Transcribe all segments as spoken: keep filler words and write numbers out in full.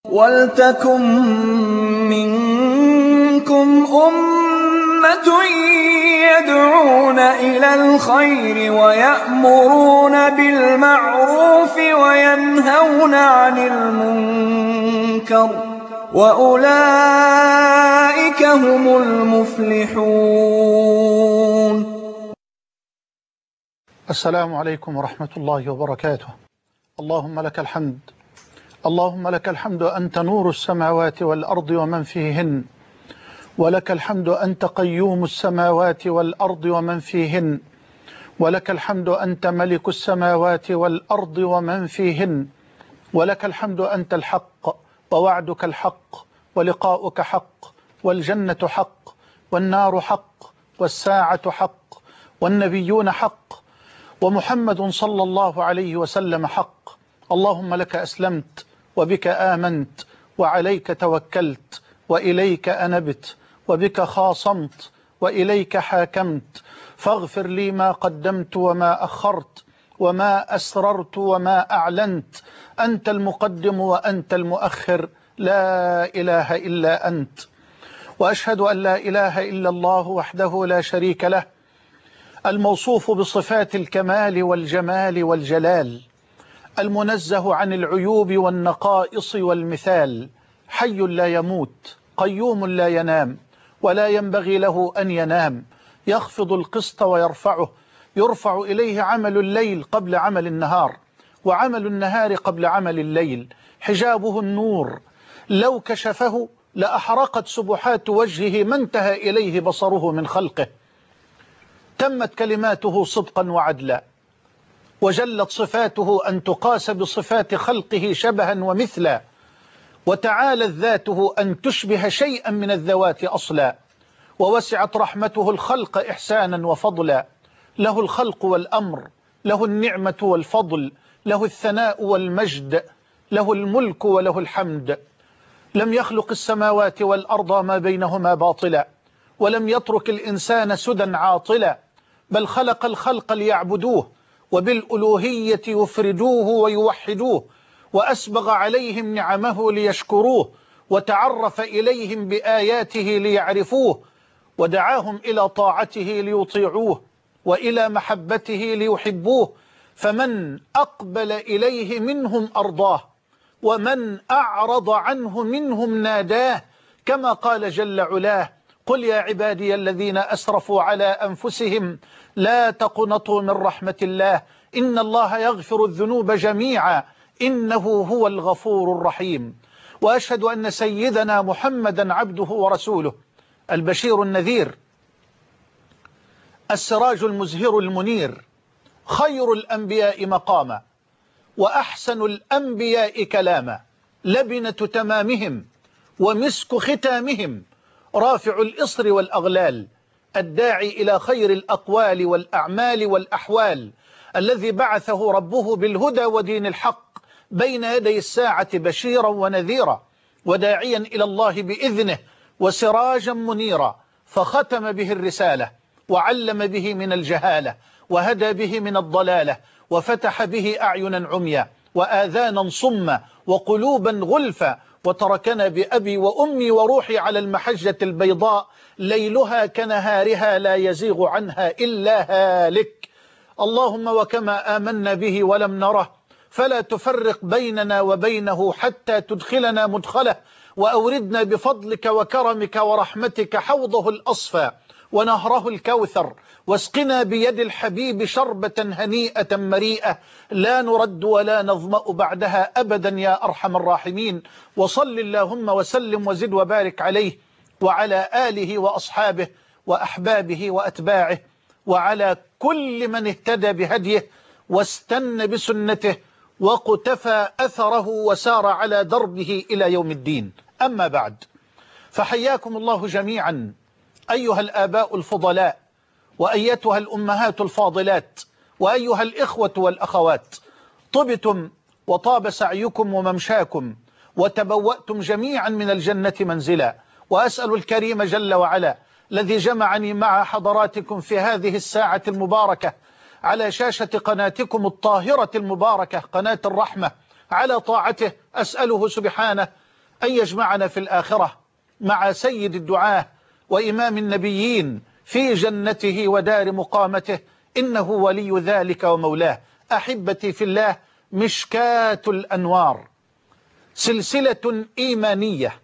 وَلْتَكُن مِّنكُمْ أُمَّةٌ يَدْعُونَ إِلَى الْخَيْرِ وَيَأْمُرُونَ بِالْمَعْرُوفِ وَيَنْهَوْنَ عَنِ الْمُنكَرِ ۚ وَأُولَٰئِكَ هُمُ الْمُفْلِحُونَ. السلام عليكم ورحمة الله وبركاته. اللهم لك الحمد، اللهم لك الحمد أنت نور السماوات والأرض ومن فيهن، ولك الحمد أنت قيوم السماوات والأرض ومن فيهن، ولك الحمد أنت ملك السماوات والأرض ومن فيهن، ولك الحمد أنت الحق ووعدك الحق ولقاؤك حق والجنة حق والنار حق والساعة حق والنبيون حق ومحمد صلى الله عليه وسلم حق. اللهم لك أسلمت وبك آمنت وعليك توكلت وإليك أنبت وبك خاصمت وإليك حاكمت، فاغفر لي ما قدمت وما أخرت وما أسررت وما أعلنت، أنت المقدم وأنت المؤخر، لا إله إلا أنت. وأشهد أن لا إله إلا الله وحده لا شريك له، الموصوف بصفات الكمال والجمال والجلال، المنزه عن العيوب والنقائص والمثال، حي لا يموت قيوم لا ينام ولا ينبغي له أن ينام، يخفض القسط ويرفعه، يرفع إليه عمل الليل قبل عمل النهار وعمل النهار قبل عمل الليل، حجابه النور، لو كشفه لأحرقت سبحات وجهه ما انتهى إليه بصره من خلقه، تمت كلماته صدقا وعدلا، وجلت صفاته أن تقاس بصفات خلقه شبها ومثلا، وتعالت ذاته أن تشبه شيئا من الذوات أصلا، ووسعت رحمته الخلق إحسانا وفضلا، له الخلق والأمر، له النعمة والفضل، له الثناء والمجد، له الملك وله الحمد. لم يخلق السماوات والأرض ما بينهما باطلا، ولم يترك الإنسان سدى عاطلا، بل خلق الخلق ليعبدوه وبالألوهية يفردوه ويوحدوه، وأسبغ عليهم نعمه ليشكروه، وتعرف إليهم بآياته ليعرفوه، ودعاهم إلى طاعته ليطيعوه وإلى محبته ليحبوه، فمن أقبل إليه منهم أرضاه، ومن أعرض عنه منهم ناداه، كما قال جل علاه: قل يا عبادي الذين أسرفوا على أنفسهم لا تقنطوا من رحمة الله إن الله يغفر الذنوب جميعا إنه هو الغفور الرحيم. وأشهد أن سيدنا محمدا عبده ورسوله، البشير النذير، السراج المزهر المنير، خير الأنبياء مقاما وأحسن الأنبياء كلاما، لبنة تمامهم ومسك ختامهم، رافع الإصر والأغلال، الداعي إلى خير الأقوال والأعمال والأحوال، الذي بعثه ربه بالهدى ودين الحق بين يدي الساعة بشيرا ونذيرا، وداعيا إلى الله بإذنه وسراجا منيرا، فختم به الرسالة وعلم به من الجهالة وهدى به من الضلالة، وفتح به أعينا عميا وآذانا صما وقلوبا غلفا، وتركنا بأبي وأمي وروحي على المحجة البيضاء ليلها كنهارها لا يزيغ عنها إلا هالك. اللهم وكما آمنا به ولم نره فلا تفرق بيننا وبينه حتى تدخلنا مدخله، وأوردنا بفضلك وكرمك ورحمتك حوضه الأصفى ونهره الكوثر، واسقنا بيد الحبيب شربة هنيئة مريئة لا نرد ولا نظمأ بعدها أبدا يا أرحم الراحمين. وصل اللهم وسلم وزد وبارك عليه وعلى آله وأصحابه وأحبابه وأتباعه وعلى كل من اهتدى بهديه واستنى بسنته وقتفى أثره وسار على دربه إلى يوم الدين. أما بعد، فحياكم الله جميعا أيها الآباء الفضلاء، وأيتها الأمهات الفاضلات، وأيها الإخوة والأخوات، طبتم وطاب سعيكم وممشاكم، وتبوأتم جميعا من الجنة منزلا. وأسأل الكريم جل وعلا الذي جمعني مع حضراتكم في هذه الساعة المباركة على شاشة قناتكم الطاهرة المباركة قناة الرحمة على طاعته، أسأله سبحانه أن يجمعنا في الآخرة مع سيد الدعاة وإمام النبيين في جنته ودار مقامته، إنه ولي ذلك ومولاه. أحبتي في الله، مشكاة الأنوار سلسلة إيمانية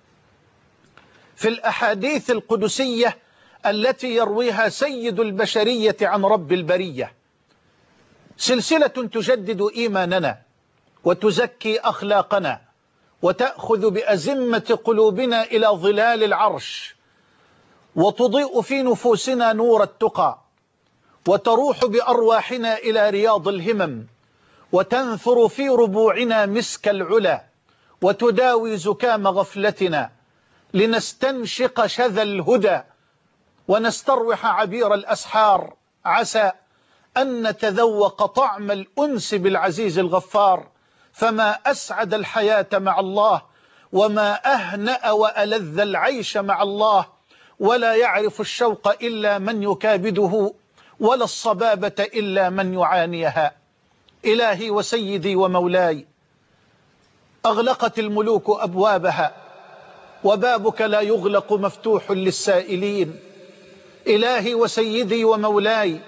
في الأحاديث القدسية التي يرويها سيد البشرية عن رب البرية، سلسلة تجدد إيماننا وتزكي أخلاقنا وتأخذ بأزمة قلوبنا إلى ظلال العرش، وتضيء في نفوسنا نور التقى، وتروح بأرواحنا إلى رياض الهمم، وتنثر في ربوعنا مسك العلا، وتداوي زكام غفلتنا لنستنشق شذا الهدى ونستروح عبير الأسحار، عسى أن نتذوق طعم الأنس بالعزيز الغفار. فما أسعد الحياة مع الله، وما أهنأ وألذ العيش مع الله، ولا يعرف الشوق إلا من يكابده، ولا الصبابة إلا من يعانيها. إلهي وسيدي ومولاي، أغلقت الملوك أبوابها وبابك لا يغلق مفتوح للسائلين. إلهي وسيدي ومولاي،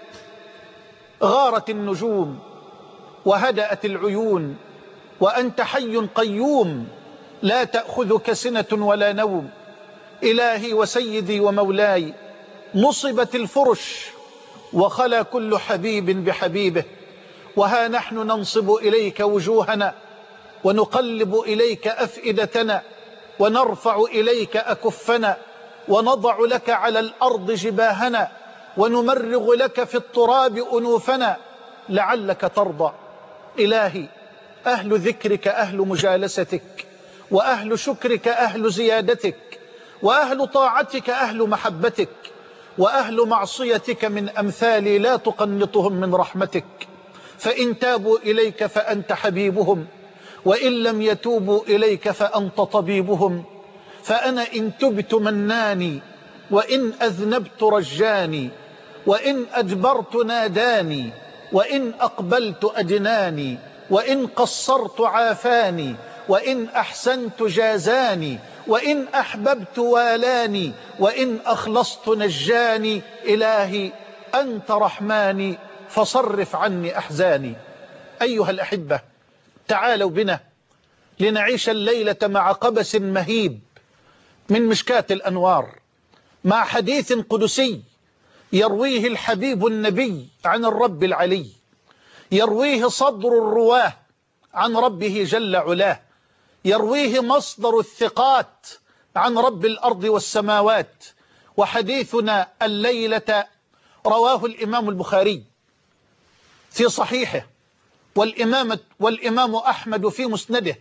غارت النجوم وهدأت العيون، وأنت حي قيوم لا تأخذك سنة ولا نوم. إلهي وسيدي ومولاي، نصبت الفرش وخلا كل حبيب بحبيبه، وها نحن ننصب إليك وجوهنا ونقلب إليك أفئدتنا ونرفع إليك أكفنا ونضع لك على الأرض جباهنا ونمرغ لك في التراب أنوفنا لعلك ترضى. إلهي، أهل ذكرك أهل مجالستك، وأهل شكرك أهل زيادتك، وأهل طاعتك أهل محبتك، وأهل معصيتك من أمثالي لا تقنطهم من رحمتك. فإن تابوا إليك فأنت حبيبهم، وإن لم يتوبوا إليك فأنت طبيبهم. فأنا إن تبت مناني، وإن أذنبت رجاني، وإن أدبرت ناداني، وإن أقبلت أدناني، وإن قصرت عافاني، وإن أحسنت جازاني، وإن أحببت والاني، وإن أخلصت نجاني. إلهي أنت رحماني فصرف عني أحزاني. أيها الأحبة، تعالوا بنا لنعيش الليلة مع قبس مهيب من مشكاة الأنوار، مع حديث قدسي يرويه الحبيب النبي عن الرب العلي، يرويه صدر الرواه عن ربه جل علاه، يرويه مصدر الثقات عن رب الأرض والسماوات. وحديثنا الليلة رواه الإمام البخاري في صحيحه، والإمام, والإمام أحمد في مسنده،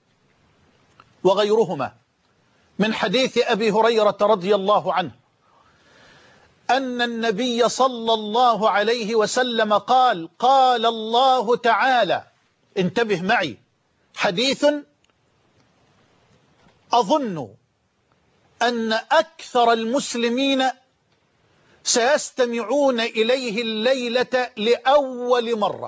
وغيرهما، من حديث أبي هريرة رضي الله عنه أن النبي صلى الله عليه وسلم قال: قال الله تعالى، انتبه معي، حديث أظن أن أكثر المسلمين سيستمعون إليه الليلة لأول مرة.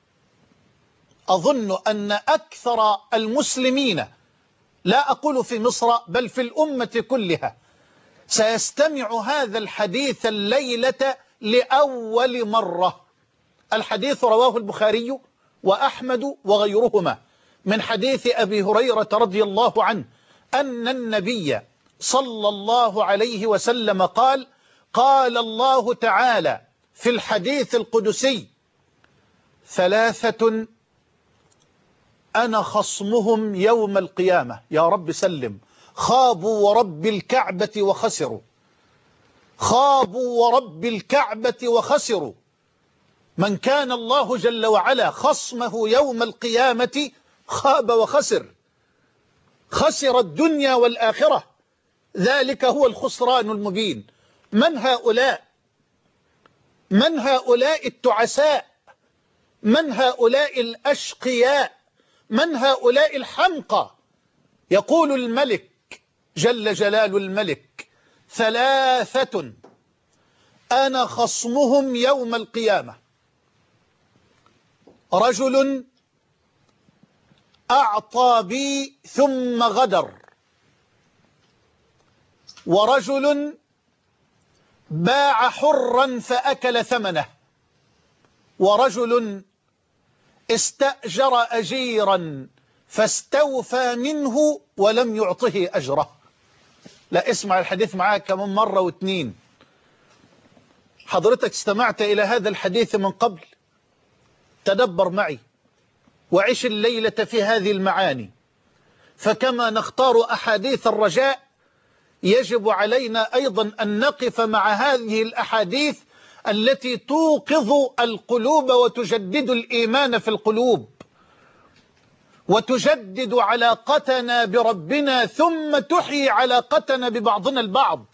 أظن أن أكثر المسلمين، لا أقول في مصر بل في الأمة كلها، سيستمع هذا الحديث الليلة لأول مرة. الحديث رواه البخاري وأحمد وغيرهما من حديث أبي هريرة رضي الله عنه أن النبي صلى الله عليه وسلم قال: قال الله تعالى في الحديث القدسي: ثلاثة أنا خصمهم يوم القيامة. يا رب سلم. خابوا ورب الكعبة وخسروا، خابوا ورب الكعبة وخسروا. من كان الله جل وعلا خصمه يوم القيامة خاب وخسر، خسر الدنيا والآخرة، ذلك هو الخسران المبين. من هؤلاء؟ من هؤلاء التعساء؟ من هؤلاء الأشقياء؟ من هؤلاء الحمقى؟ يقول الملك جل جلال الملك: ثلاثة أنا خصمهم يوم القيامة: رجل أعطى بي ثم غدر، ورجل باع حرا فأكل ثمنه، ورجل استأجر أجيرا فاستوفى منه ولم يعطه أجره. لا، اسمع الحديث معاك كمان مرة واثنين. حضرتك استمعت إلى هذا الحديث من قبل، تدبر معي وعش الليلة في هذه المعاني، فكما نختار أحاديث الرجاء يجب علينا أيضا أن نقف مع هذه الأحاديث التي توقظ القلوب وتجدد الإيمان في القلوب وتجدد علاقتنا بربنا ثم تحيي علاقتنا ببعضنا البعض.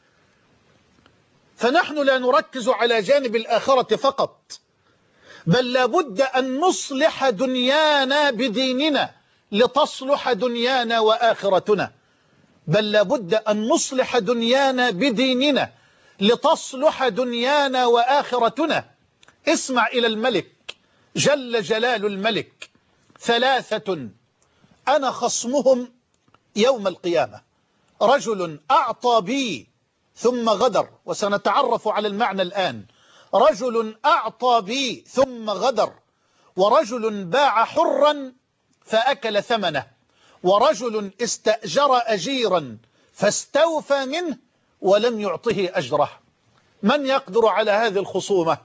فنحن لا نركز على جانب الآخرة فقط، بل لابد أن نصلح دنيانا بديننا لتصلح دنيانا وآخرتنا، بل لابد أن نصلح دنيانا بديننا لتصلح دنيانا وآخرتنا. اسمع إلى الملك جل جلال الملك: ثلاثة أنا خصمهم يوم القيامة: رجل أعطى بي ثم غدر، وسنتعرف على المعنى الآن. رجل أعطى بي ثم غدر، ورجل باع حرا فأكل ثمنه، ورجل استأجر أجيرا فاستوفى منه ولم يعطه أجره. من يقدر على هذه الخصومة؟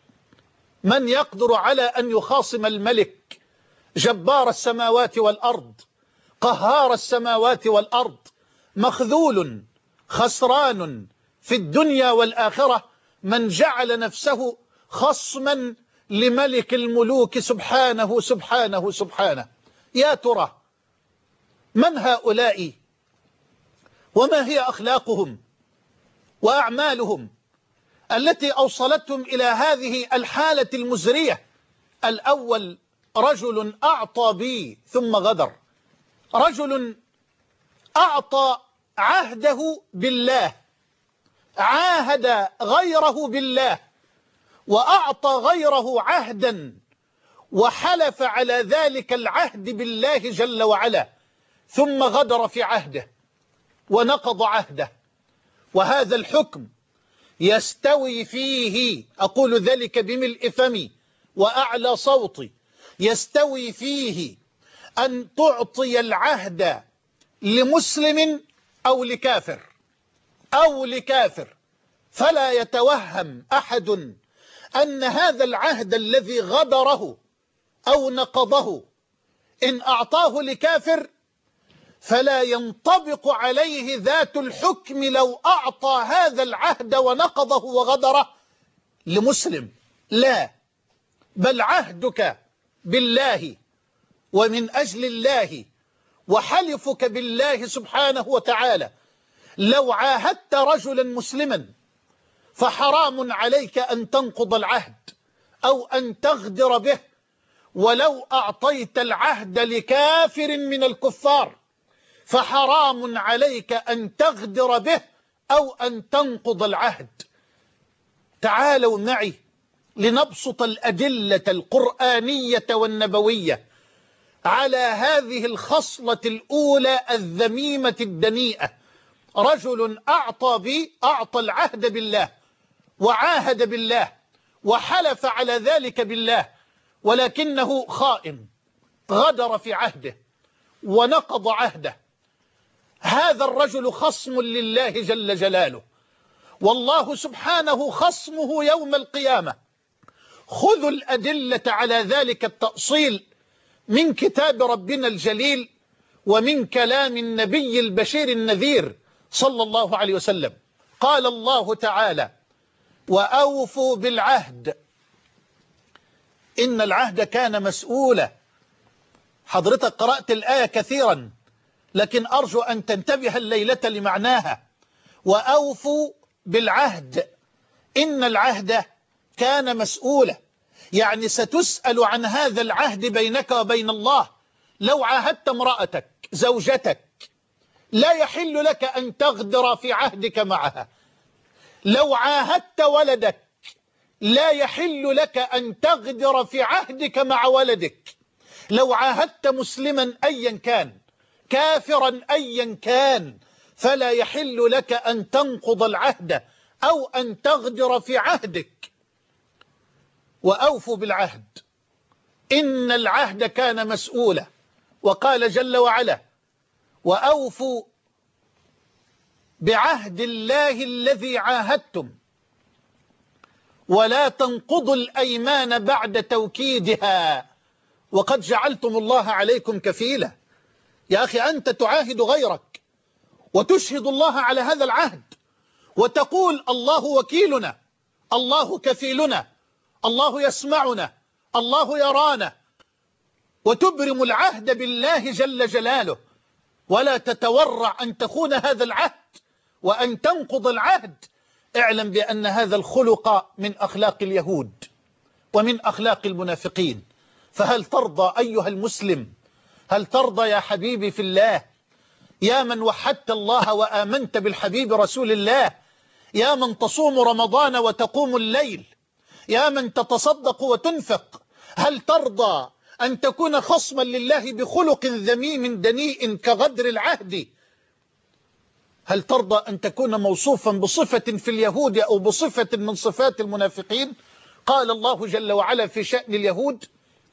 من يقدر على أن يخاصم الملك جبار السماوات والأرض قهار السماوات والأرض مخذول خسران في الدنيا والآخرة؟ من جعل نفسه خصما لملك الملوك سبحانه سبحانه سبحانه. يا ترى من هؤلاء وما هي أخلاقهم وأعمالهم التي أوصلتهم إلى هذه الحالة المزرية؟ الأول: رجل أعطى بي ثم غدر. رجل أعطى عهده بالله، عاهد غيره بالله، وأعطى غيره عهدا وحلف على ذلك العهد بالله جل وعلا، ثم غدر في عهده ونقض عهده. وهذا الحكم يستوي فيه، أقول ذلك بملء فمي وأعلى صوتي، يستوي فيه أن تعطي العهد لمسلم أو لكافر أو لكافر، فلا يتوهم أحد أن هذا العهد الذي غدره أو نقضه إن أعطاه لكافر فلا ينطبق عليه ذات الحكم لو أعطى هذا العهد ونقضه وغدره لمسلم. لا، بل عهدك بالله ومن أجل الله وحلفك بالله سبحانه وتعالى لو عاهدت رجلا مسلما فحرام عليك أن تنقض العهد أو أن تغدر به، ولو أعطيت العهد لكافر من الكفار فحرام عليك أن تغدر به أو أن تنقض العهد. تعالوا معي لنبسط الأدلة القرآنية والنبوية على هذه الخصلة الأولى الذميمة الدنيئة. رجل أعطى بي، أعطى العهد بالله وعاهد بالله وحلف على ذلك بالله، ولكنه خائن، غدر في عهده ونقض عهده. هذا الرجل خصم لله جل جلاله، والله سبحانه خصمه يوم القيامة. خذوا الأدلة على ذلك التأصيل من كتاب ربنا الجليل ومن كلام النبي البشير النذير صلى الله عليه وسلم. قال الله تعالى: وأوفوا بالعهد إن العهد كان مسؤولا. حضرتك قرأت الآية كثيرا، لكن أرجو أن تنتبه الليلة لمعناها. وأوفوا بالعهد إن العهد كان مسؤولا، يعني ستسأل عن هذا العهد بينك وبين الله. لو عاهدت امرأتك زوجتك لا يحل لك أن تغدر في عهدك معها. لو عاهدت ولدك لا يحل لك أن تغدر في عهدك مع ولدك. لو عاهدت مسلما أيا كان كافرا أيا كان فلا يحل لك أن تنقض العهد أو أن تغدر في عهدك. وأوفوا بالعهد إن العهد كان مسؤولا. وقال جل وعلا: وأوفوا بعهد الله الذي عاهدتم ولا تنقضوا الأيمان بعد توكيدها وقد جعلتم الله عليكم كفيلا. يا أخي، أنت تعاهد غيرك وتشهد الله على هذا العهد وتقول: الله وكيلنا، الله كفيلنا، الله يسمعنا، الله يرانا، وتبرم العهد بالله جل جلاله، ولا تتورع أن تخون هذا العهد وأن تنقض العهد. اعلم بأن هذا الخلق من أخلاق اليهود ومن أخلاق المنافقين. فهل ترضى أيها المسلم، هل ترضى يا حبيبي في الله، يا من وحدت الله وآمنت بالحبيب رسول الله، يا من تصوم رمضان وتقوم الليل، يا من تتصدق وتنفق، هل ترضى أن تكون خصما لله بخلق ذميم دنيء كغدر العهد؟ هل ترضى أن تكون موصوفا بصفة في اليهود أو بصفة من صفات المنافقين؟ قال الله جل وعلا في شأن اليهود: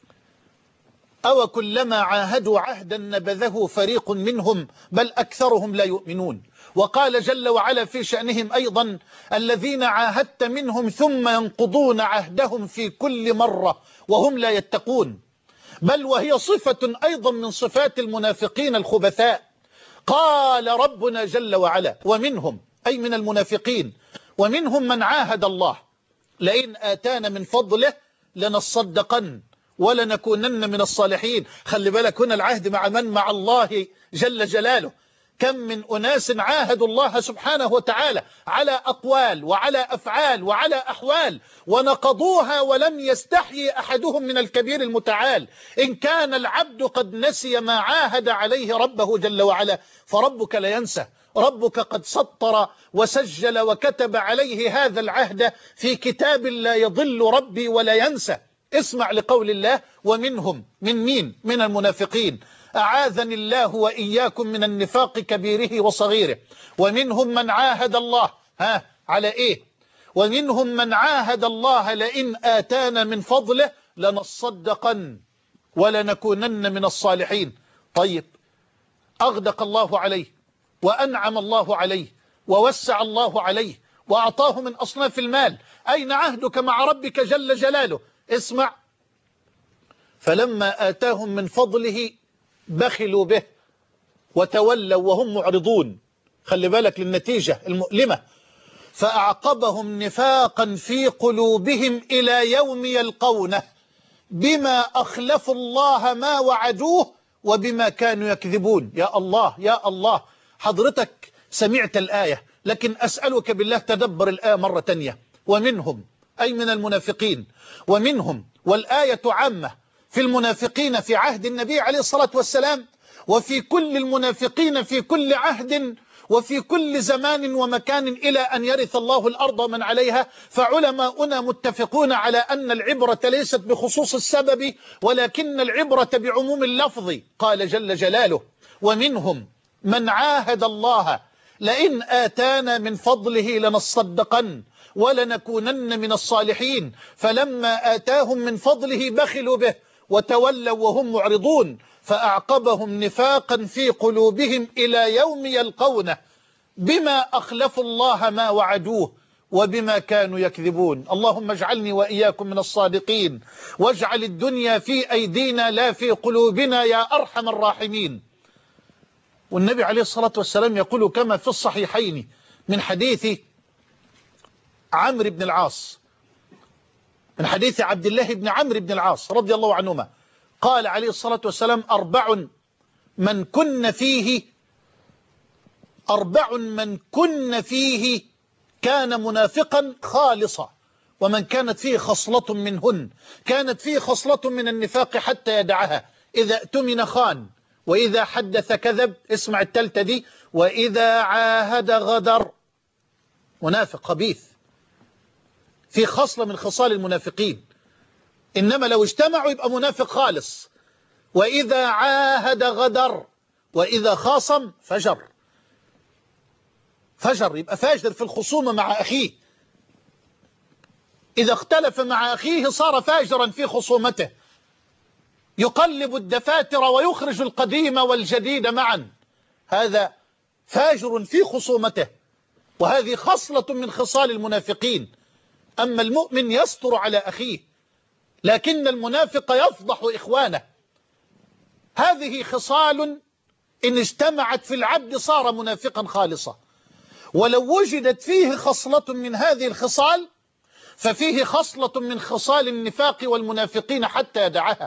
أو كلما عاهدوا عهدا نبذه فريق منهم بل أكثرهم لا يؤمنون. وقال جل وعلا في شأنهم أيضا: الذين عاهدت منهم ثم ينقضون عهدهم في كل مرة وهم لا يتقون. بل وهي صفة أيضا من صفات المنافقين الخبثاء. قال ربنا جل وعلا: ومنهم، أي من المنافقين، ومنهم من عاهد الله لئن آتانا من فضله لنصدقن ولنكونن من الصالحين. خلي بالك، هنا العهد مع من؟ مع الله جل جلاله. كم من أناس عاهدوا الله سبحانه وتعالى على أقوال وعلى أفعال وعلى أحوال ونقضوها ولم يستحيي أحدهم من الكبير المتعال. إن كان العبد قد نسي ما عاهد عليه ربه جل وعلا فربك لا ينسى. ربك قد سطر وسجل وكتب عليه هذا العهد في كتاب لا يضل ربي ولا ينسى. اسمع لقول الله: ومنهم، من مين؟ من المنافقين. أعاذني الله وإياكم من النفاق كبيره وصغيره. ومنهم من عاهد الله، ها على إيه؟ ومنهم من عاهد الله لئن آتانا من فضله لنصدقن ولنكونن من الصالحين. طيب، أغدق الله عليه وأنعم الله عليه ووسع الله عليه وأعطاه من أصناف المال. أين عهدك مع ربك جل جلاله؟ اسمع: فلما آتاهم من فضله بخلوا به وتولوا وهم معرضون. خلي بالك للنتيجة المؤلمة: فأعقبهم نفاقا في قلوبهم إلى يوم يلقونه بما أخلفوا الله ما وعدوه وبما كانوا يكذبون. يا الله يا الله، حضرتك سمعت الآية، لكن أسألك بالله تدبر الآية مرة تانية. ومنهم، أي من المنافقين، ومنهم، والآية عامة في المنافقين في عهد النبي عليه الصلاة والسلام وفي كل المنافقين في كل عهد وفي كل زمان ومكان إلى أن يرث الله الأرض ومن عليها. فعلماؤنا متفقون على أن العبرة ليست بخصوص السبب ولكن العبرة بعموم اللفظ. قال جل جلاله: ومنهم من عاهد الله لئن آتانا من فضله لنصدقن ولنكونن من الصالحين فلما آتاهم من فضله بخلوا به وتولوا وهم معرضون فأعقبهم نفاقا في قلوبهم إلى يوم يلقونه بما أخلفوا الله ما وعدوه وبما كانوا يكذبون. اللهم اجعلني وإياكم من الصادقين واجعل الدنيا في أيدينا لا في قلوبنا يا أرحم الراحمين. والنبي عليه الصلاة والسلام يقول كما في الصحيحين من حديث عمرو بن العاص، من حديث عبد الله بن عمرو بن العاص رضي الله عنهما، قال عليه الصلاة والسلام: أربع من كن فيه أربع من كن فيه كان منافقا خالصا، ومن كانت فيه خصلة منهن كانت فيه خصلة من النفاق حتى يدعها: إذا اؤتمن خان، وإذا حدث كذب، اسمع التالتة دي، وإذا عاهد غدر. منافق خبيث، في خصلة من خصال المنافقين، إنما لو اجتمعوا يبقى منافق خالص. وإذا عاهد غدر، وإذا خاصم فجر. فجر، يبقى فاجر في الخصومة مع أخيه. إذا اختلف مع أخيه صار فاجرا في خصومته، يقلب الدفاتر ويخرج القديم والجديد معا، هذا فاجر في خصومته، وهذه خصلة من خصال المنافقين. أما المؤمن يستر على أخيه، لكن المنافق يفضح إخوانه. هذه خصال إن اجتمعت في العبد صار منافقا خالصا، ولو وجدت فيه خصلة من هذه الخصال ففيه خصلة من خصال النفاق والمنافقين حتى يدعها.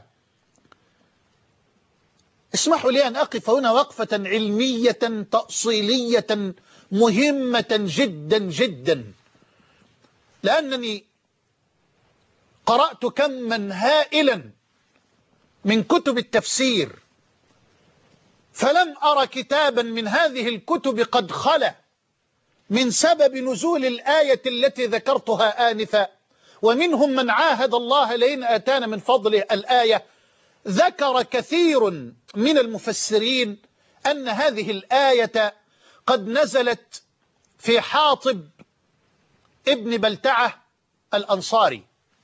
اسمحوا لي أن أقف هنا وقفة علمية تأصيلية مهمة جدا جدا، لأنني قرأت كما هائلا من كتب التفسير، فلم أرى كتابا من هذه الكتب قد خلا من سبب نزول الآية التي ذكرتها آنفا. ومنهم من عاهد الله لئن آتانا من فضله الآية. ذكر كثير من المفسرين أن هذه الآية قد نزلت في حاطب ابن بلتعة الأنصاري.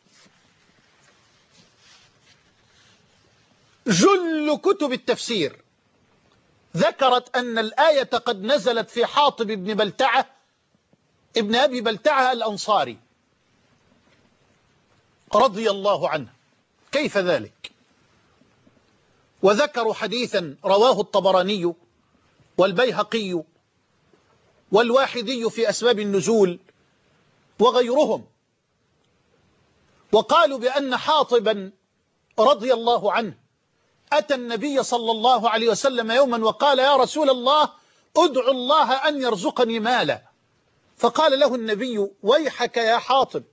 جل كتب التفسير ذكرت أن الآية قد نزلت في حاطب ابن بلتعة ابن أبي بلتعة الأنصاري رضي الله عنه. كيف ذلك؟ وذكروا حديثا رواه الطبراني والبيهقي والواحدي في أسباب النزول وغيرهم، وقالوا بأن حاطبا رضي الله عنه أتى النبي صلى الله عليه وسلم يوما وقال: يا رسول الله ادعو الله أن يرزقني مالا. فقال له النبي: ويحك يا حاطب.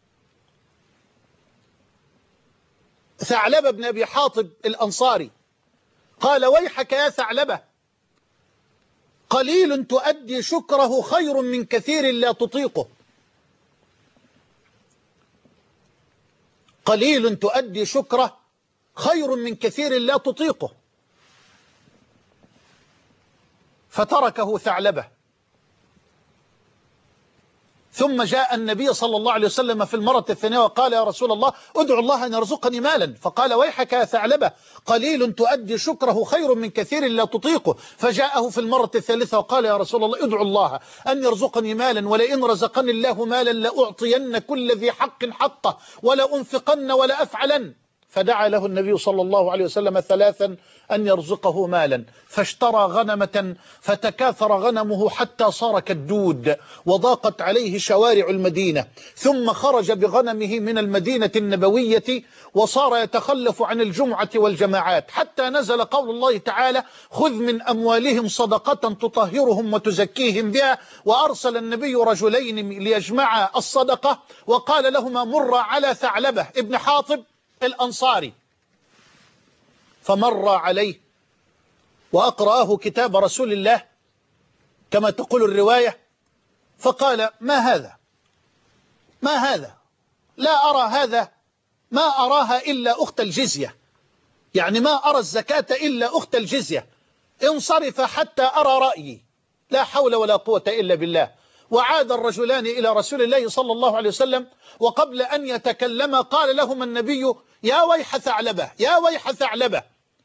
ثعلبة بن أبي حاطب الأنصاري قال: ويحك يا ثعلبة، قليل تؤدي شكره خير من كثير لا تطيقه. قليل تؤدي شكره خير من كثير لا تطيقه. فتركه ثعلبة. ثم جاء النبي صلى الله عليه وسلم في المرة الثانية وقال: يا رسول الله ادعو الله أن يرزقني مالا. فقال: ويحك يا ثعلبة، قليل تؤدي شكره خير من كثير لا تطيقه. فجاءه في المرة الثالثة وقال: يا رسول الله ادعو الله أن يرزقني مالا، ولئن رزقني الله مالا لأعطين كل ذي حق حقه ولأنفقن ولا أفعلن. فدعا له النبي صلى الله عليه وسلم ثلاثا أن يرزقه مالا، فاشترى غنمة فتكاثر غنمه حتى صار كالدود وضاقت عليه شوارع المدينة، ثم خرج بغنمه من المدينة النبوية وصار يتخلف عن الجمعة والجماعات، حتى نزل قول الله تعالى: خذ من أموالهم صدقة تطهرهم وتزكيهم بها. وأرسل النبي رجلين ليجمعا الصدقة وقال لهما: مر على ثعلبة ابن حاطب الأنصاري. فمر عليه وأقرأه كتاب رسول الله كما تقول الرواية، فقال: ما هذا؟ ما هذا؟ لا أرى هذا، ما أراها إلا أخت الجزية، يعني ما أرى الزكاة إلا أخت الجزية، انصرف حتى أرى رأيي. لا حول ولا قوة إلا بالله. وعاد الرجلان إلى رسول الله صلى الله عليه وسلم، وقبل أن يتكلم قال لهما النبي: يا ويح ثعلبة، يا ويح ثعلبة.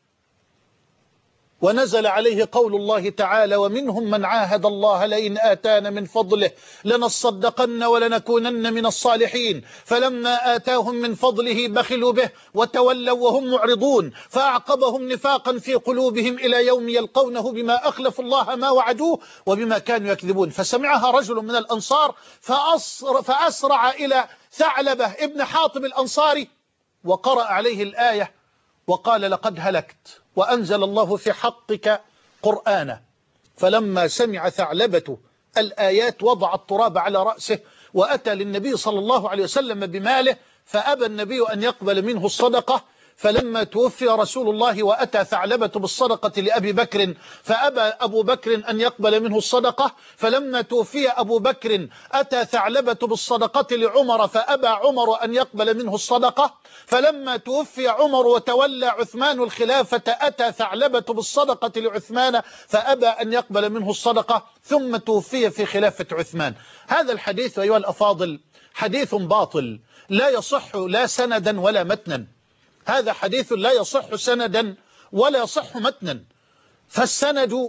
ونزل عليه قول الله تعالى: ومنهم من عاهد الله لئن آتانا من فضله لنصدقن ولنكونن من الصالحين فلما آتاهم من فضله بخلوا به وتولوا وهم معرضون فأعقبهم نفاقا في قلوبهم إلى يوم يلقونه بما أخلفوا الله ما وعدوه وبما كانوا يكذبون. فسمعها رجل من الأنصار فأسرع إلى ثعلبة ابن حاطب الأنصاري وقرأ عليه الآية وقال: لقد هلكت وأنزل الله في حقك قرآنا. فلما سمع ثعلبة الآيات وضع التراب على رأسه وأتى للنبي صلى الله عليه وسلم بماله، فأبى النبي أن يقبل منه الصدقة، فلما توفي رسول الله وأتى ثعلبة بالصدقة لأبي بكر فأبى أبو بكر أن يقبل منه الصدقة، فلما توفي أبو بكر أتى ثعلبة بالصدقة لعمر فأبى عمر أن يقبل منه الصدقة، فلما توفي عمر وتولى عثمان الخلافة أتى ثعلبة بالصدقة لعثمان فأبى أن يقبل منه الصدقة، ثم توفي في خلافة عثمان. هذا الحديث أيها الأفاضل حديث باطل لا يصح لا سندا ولا متنا، هذا حديث لا يصح سندا ولا يصح متنا. فالسند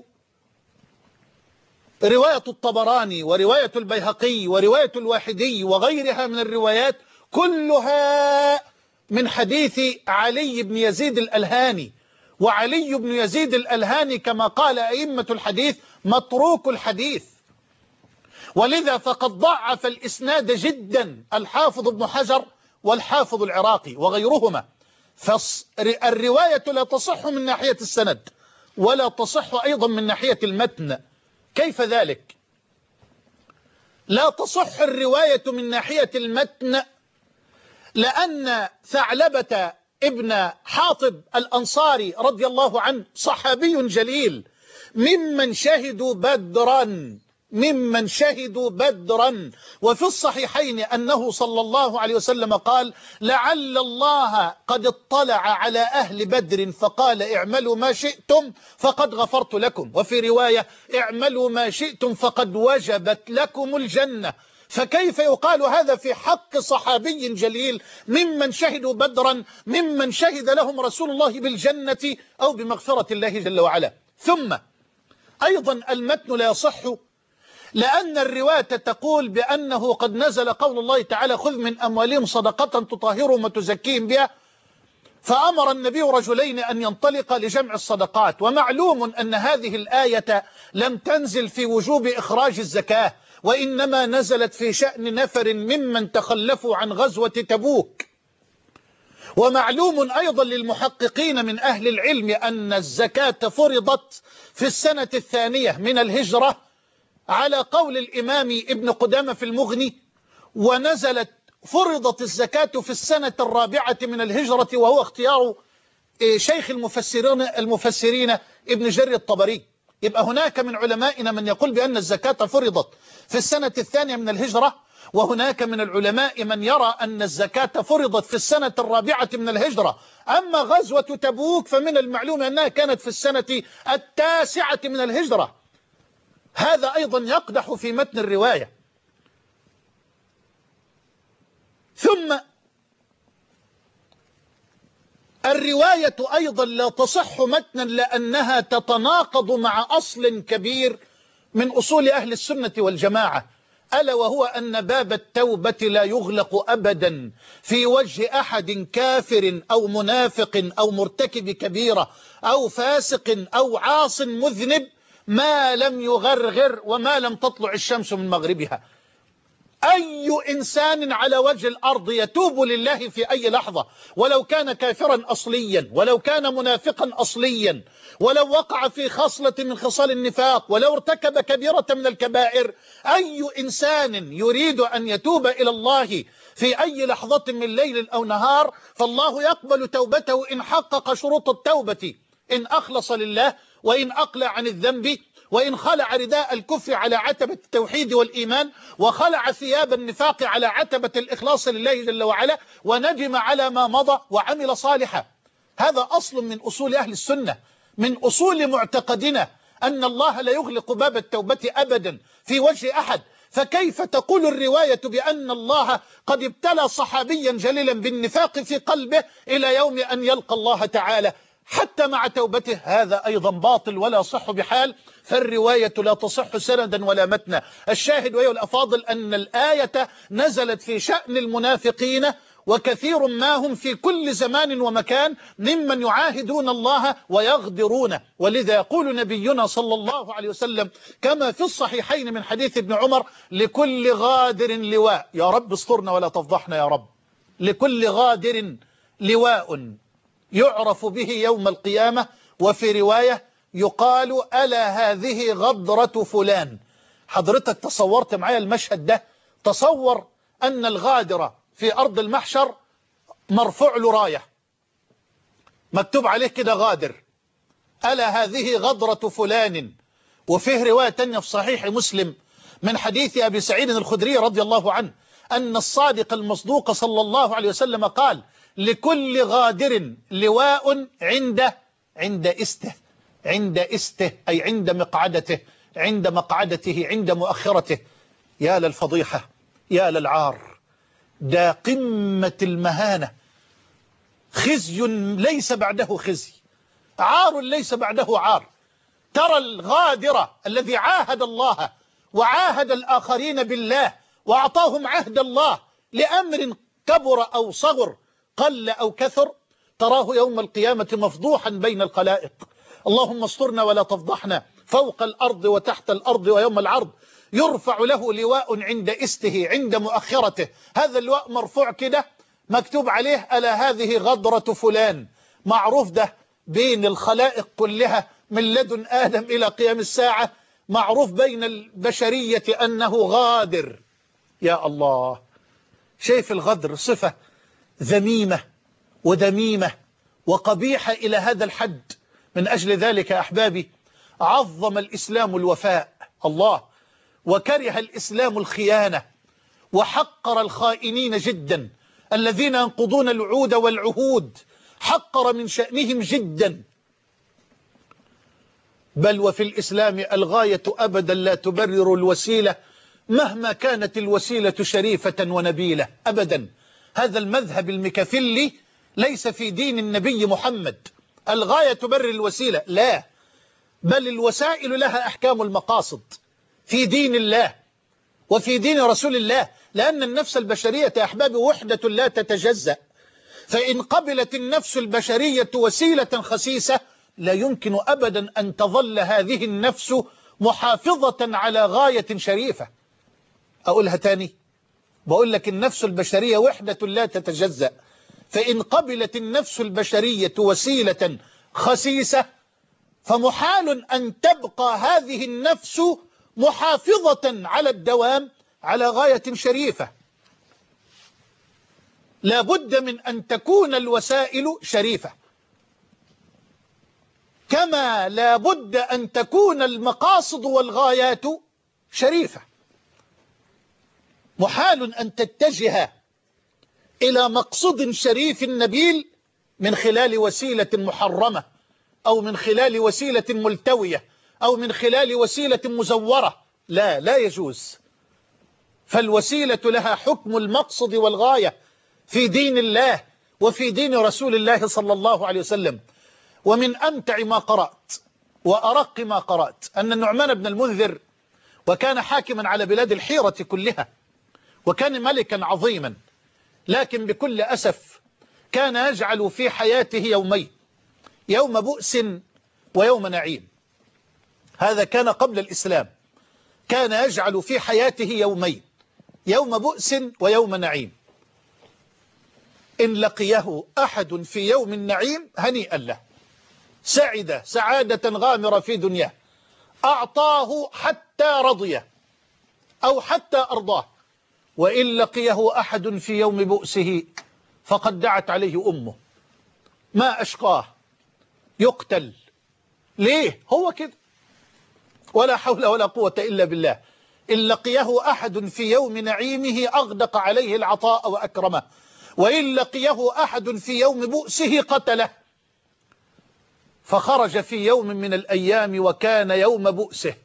رواية الطبراني ورواية البيهقي ورواية الواحدي وغيرها من الروايات كلها من حديث علي بن يزيد الألهاني، وعلي بن يزيد الألهاني كما قال أئمة الحديث متروك الحديث، ولذا فقد ضعف الإسناد جدا الحافظ ابن حجر والحافظ العراقي وغيرهما. فالرواية لا تصح من ناحية السند ولا تصح أيضا من ناحية المتن. كيف ذلك؟ لا تصح الرواية من ناحية المتن لأن ثعلبة ابن حاطب الأنصاري رضي الله عنه صحابي جليل ممن شهدوا بدرا ممن شهدوا بدرا وفي الصحيحين أنه صلى الله عليه وسلم قال: لعل الله قد اطلع على أهل بدر فقال اعملوا ما شئتم فقد غفرت لكم، وفي رواية اعملوا ما شئتم فقد وجبت لكم الجنة. فكيف يقال هذا في حق صحابي جليل ممن شهدوا بدرا، ممن شهد لهم رسول الله بالجنة أو بمغفرة الله جل وعلا؟ ثم أيضا المتن لا يصح لأن الرواية تقول بأنه قد نزل قول الله تعالى: خذ من أموالهم صدقة تطهرهم وتزكيهم بها، فأمر النبي رجلين أن ينطلق لجمع الصدقات. ومعلوم أن هذه الآية لم تنزل في وجوب إخراج الزكاة، وإنما نزلت في شأن نفر ممن تخلفوا عن غزوة تبوك. ومعلوم أيضا للمحققين من أهل العلم أن الزكاة فرضت في السنة الثانية من الهجرة على قول الإمام ابن قدامة في المغني، ونزلت فرضت الزكاة في السنة الرابعة من الهجرة، وهو اختيار شيخ المفسرين المفسرين ابن جرير الطبري. يبقى هناك من علمائنا من يقول بأن الزكاة فرضت في السنة الثانية من الهجرة، وهناك من العلماء من يرى أن الزكاة فرضت في السنة الرابعة من الهجرة. أما غزوة تبوك فمن المعلوم أنها كانت في السنة التاسعة من الهجرة. هذا أيضا يقدح في متن الرواية. ثم الرواية أيضا لا تصح متنا لأنها تتناقض مع أصل كبير من أصول أهل السنة والجماعة، ألا وهو أن باب التوبة لا يغلق أبدا في وجه أحد كافر أو منافق أو مرتكب كبيرة أو فاسق أو عاص مذنب ما لم يغرغر وما لم تطلع الشمس من مغربها. أي إنسان على وجه الأرض يتوب لله في أي لحظة، ولو كان كافرا أصليا، ولو كان منافقا أصليا، ولو وقع في خصلة من خصال النفاق، ولو ارتكب كبيرة من الكبائر، أي إنسان يريد أن يتوب إلى الله في أي لحظة من ليل أو نهار فالله يقبل توبته إن حقق شروط التوبة، إن أخلص لله، وإن أقلع عن الذنب، وإن خلع رداء الكفر على عتبة التوحيد والإيمان، وخلع ثياب النفاق على عتبة الإخلاص لله جل وعلا، وندم على ما مضى وعمل صالحا. هذا أصل من أصول أهل السنة، من أصول معتقدنا أن الله لا يغلق باب التوبة أبدا في وجه أحد. فكيف تقول الرواية بأن الله قد ابتلى صحابيا جليلا بالنفاق في قلبه إلى يوم أن يلقى الله تعالى حتى مع توبته؟ هذا أيضا باطل ولا صح بحال. فالرواية لا تصح سندا ولا متنا. الشاهد وهي الأفاضل أن الآية نزلت في شأن المنافقين، وكثير ما هم في كل زمان ومكان ممن يعاهدون الله ويغدرون. ولذا يقول نبينا صلى الله عليه وسلم كما في الصحيحين من حديث ابن عمر: لكل غادر لواء. يا رب استرنا ولا تفضحنا يا رب. لكل غادر لواء يعرف به يوم القيامة. وفي رواية يقال: ألا هذه غدرة فلان. حضرتك تصورت معايا المشهد ده؟ تصور أن الغادر في أرض المحشر مرفوع له راية، مكتوب عليه كده غادر، ألا هذه غدرة فلان. وفيه رواية تانية في صحيح مسلم من حديث أبي سعيد الخدري رضي الله عنه أن الصادق المصدوق صلى الله عليه وسلم قال: لكل غادر لواء عند عند استه، عند استه أي عند مقعدته، عند مقعدته، عند مؤخرته. يا للفضيحة، يا للعار، ده قمة المهانة، خزي ليس بعده خزي، عار ليس بعده عار. ترى الغادر الذي عاهد الله وعاهد الآخرين بالله وأعطاهم عهد الله لأمر كبر أو صغر، قل أو كثر، تراه يوم القيامة مفضوحا بين الخلائق. اللهم استرنا ولا تفضحنا، فوق الأرض وتحت الأرض ويوم العرض. يرفع له لواء عند استه، عند مؤخرته. هذا اللواء مرفوع كده مكتوب عليه: ألا هذه غدرة فلان. معروف ده بين الخلائق كلها من لدن آدم إلى قيام الساعة، معروف بين البشرية أنه غادر. يا الله، شايف الغدر صفة ذميمة ودميمة وقبيحة إلى هذا الحد. من أجل ذلك يا أحبابي عظم الإسلام الوفاء الله، وكره الإسلام الخيانة، وحقر الخائنين جدا الذين ينقضون الوعود والعهود، حقر من شأنهم جدا. بل وفي الإسلام الغاية أبدا لا تبرر الوسيلة مهما كانت الوسيلة شريفة ونبيلة أبدا. هذا المذهب المكفلي ليس في دين النبي محمد. الغاية تبرر الوسيلة، لا، بل الوسائل لها أحكام المقاصد في دين الله وفي دين رسول الله. لأن النفس البشرية يا أحبابي وحدة لا تتجزأ، فإن قبلت النفس البشرية وسيلة خسيسة لا يمكن أبدا أن تظل هذه النفس محافظة على غاية شريفة. أقولها تاني، بقول لك النفس البشرية وحدة لا تتجزأ، فإن قبلت النفس البشرية وسيلة خسيسة فمحال أن تبقى هذه النفس محافظة على الدوام على غاية شريفة. لا بد من أن تكون الوسائل شريفة، كما لا بد أن تكون المقاصد والغايات شريفة. محال أن تتجه إلى مقصد شريف نبيل من خلال وسيلة محرمة، أو من خلال وسيلة ملتوية، أو من خلال وسيلة مزورة. لا لا يجوز. فالوسيلة لها حكم المقصد والغاية في دين الله وفي دين رسول الله صلى الله عليه وسلم. ومن أمتع ما قرأت وأرق ما قرأت أن النعمان بن المنذر، وكان حاكما على بلاد الحيرة كلها، وكان ملكا عظيما، لكن بكل أسف كان يجعل في حياته يومين: يوم بؤس ويوم نعيم. هذا كان قبل الإسلام. كان يجعل في حياته يومين: يوم بؤس ويوم نعيم. إن لقيه أحد في يوم النعيم هنيئا له، سعد سعادة غامرة في دنياه، أعطاه حتى رضيه أو حتى أرضاه. وإن لقيه أحد في يوم بؤسه فقد دعت عليه أمه، ما أشقاه، يقتل. ليه؟ هو كده، ولا حول ولا قوة إلا بالله. إن لقيه أحد في يوم نعيمه أغدق عليه العطاء وأكرمه، وإن لقيه أحد في يوم بؤسه قتله. فخرج في يوم من الأيام وكان يوم بؤسه،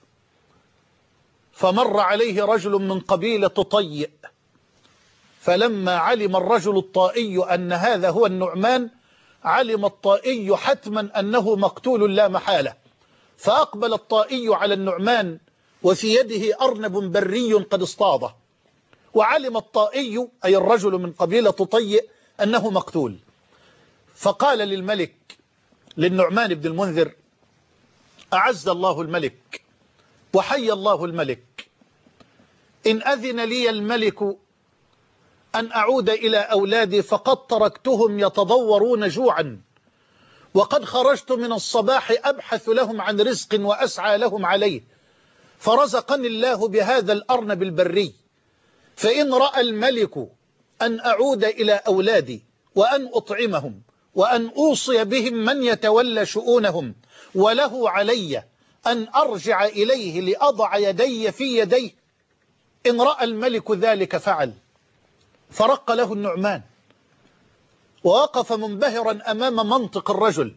فمر عليه رجل من قبيلة طيء، فلما علم الرجل الطائي أن هذا هو النعمان، علم الطائي حتما أنه مقتول لا محالة. فأقبل الطائي على النعمان وفي يده أرنب بري قد اصطاده، وعلم الطائي أي الرجل من قبيلة طيء أنه مقتول. فقال للملك للنعمان بن المنذر: أعز الله الملك وحي الله الملك، إن أذن لي الملك أن أعود إلى أولادي فقد تركتهم يتضورون جوعا، وقد خرجت من الصباح أبحث لهم عن رزق وأسعى لهم عليه، فرزقني الله بهذا الأرنب البري، فإن رأى الملك أن أعود إلى أولادي وأن أطعمهم وأن أوصي بهم من يتولى شؤونهم، وله علي أن أرجع إليه لأضع يدي في يديه. إن رأى الملك ذلك فعل. فرق له النعمان ووقف منبهرا أمام منطق الرجل،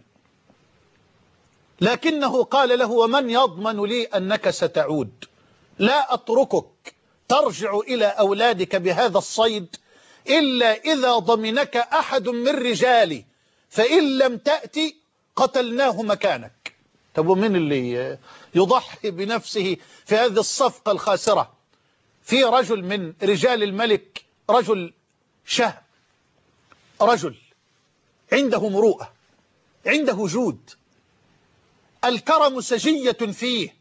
لكنه قال له: ومن يضمن لي أنك ستعود؟ لا أتركك ترجع إلى أولادك بهذا الصيد إلا إذا ضمنك أحد من رجالي، فإن لم تأتي قتلناه مكانك. طب ومن اللي يضحي بنفسه في هذه الصفقة الخاسرة؟ في رجل من رجال الملك، رجل شهم، رجل عنده مروءة، عنده جود، الكرم سجية فيه،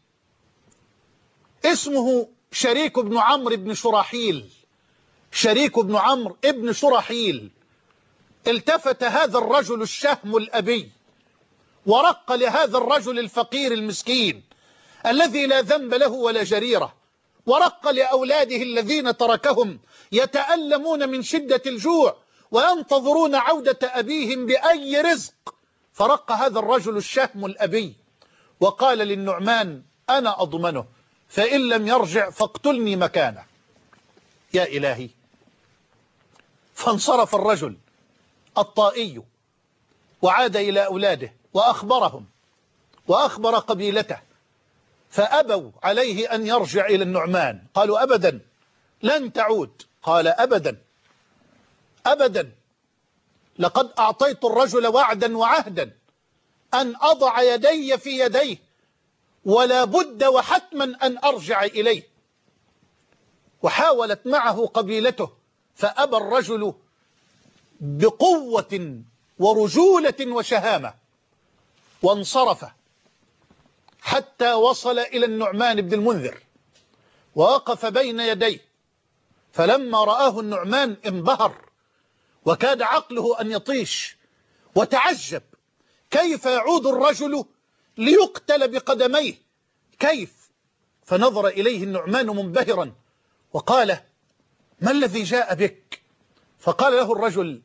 اسمه شريك بن عمرو بن شراحيل. شريك بن عمرو بن شراحيل. التفت هذا الرجل الشهم الأبي ورق لهذا الرجل الفقير المسكين الذي لا ذنب له ولا جريرة، ورق لأولاده الذين تركهم يتألمون من شدة الجوع وينتظرون عودة أبيهم بأي رزق. فرق هذا الرجل الشهم الأبي وقال للنعمان: أنا أضمنه، فإن لم يرجع فاقتلني مكانه. يا إلهي. فانصرف الرجل الطائي وعاد إلى أولاده وأخبرهم وأخبر قبيلته، فأبوا عليه أن يرجع إلى النعمان. قالوا: أبدا لن تعود. قال: أبدا أبدا، لقد أعطيت الرجل وعدا وعهدا أن أضع يدي في يديه، ولا بد وحتما أن أرجع إليه. وحاولت معه قبيلته، فأبى الرجل بقوة ورجولة وشهامة، وانصرف حتى وصل إلى النعمان بن المنذر ووقف بين يديه. فلما رآه النعمان انبهر وكاد عقله أن يطيش، وتعجب كيف يعود الرجل ليقتل بقدميه، كيف؟ فنظر إليه النعمان منبهرا وقال: ما الذي جاء بك؟ فقال له الرجل: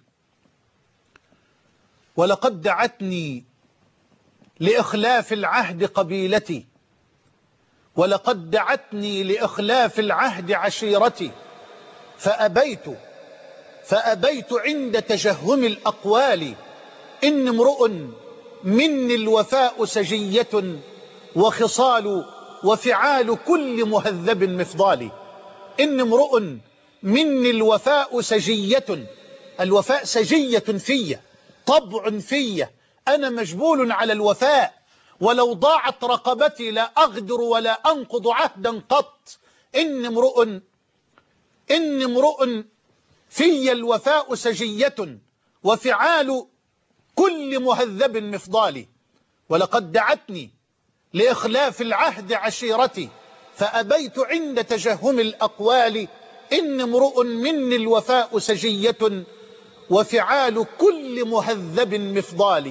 ولقد دعتني لإخلاف العهد قبيلتي، ولقد دعتني لإخلاف العهد عشيرتي، فأبيت فأبيت عند تجهم الأقوال. إن امرؤ مني الوفاء سجية، وخصال وفعال كل مهذب مفضال. إن امرؤ مني الوفاء سجية، الوفاء سجية في، طبع في، أنا مجبول على الوفاء، ولو ضاعت رقبتي لا أغدر ولا أنقض عهدا قط. إن امرؤ إن امرؤ في الوفاء سجية، وفعال كل مهذب مفضالي. ولقد دعتني لإخلاف العهد عشيرتي، فأبيت عند تجهم الأقوال. إن امرؤ مني الوفاء سجية، وفعال كل مهذب مفضالي.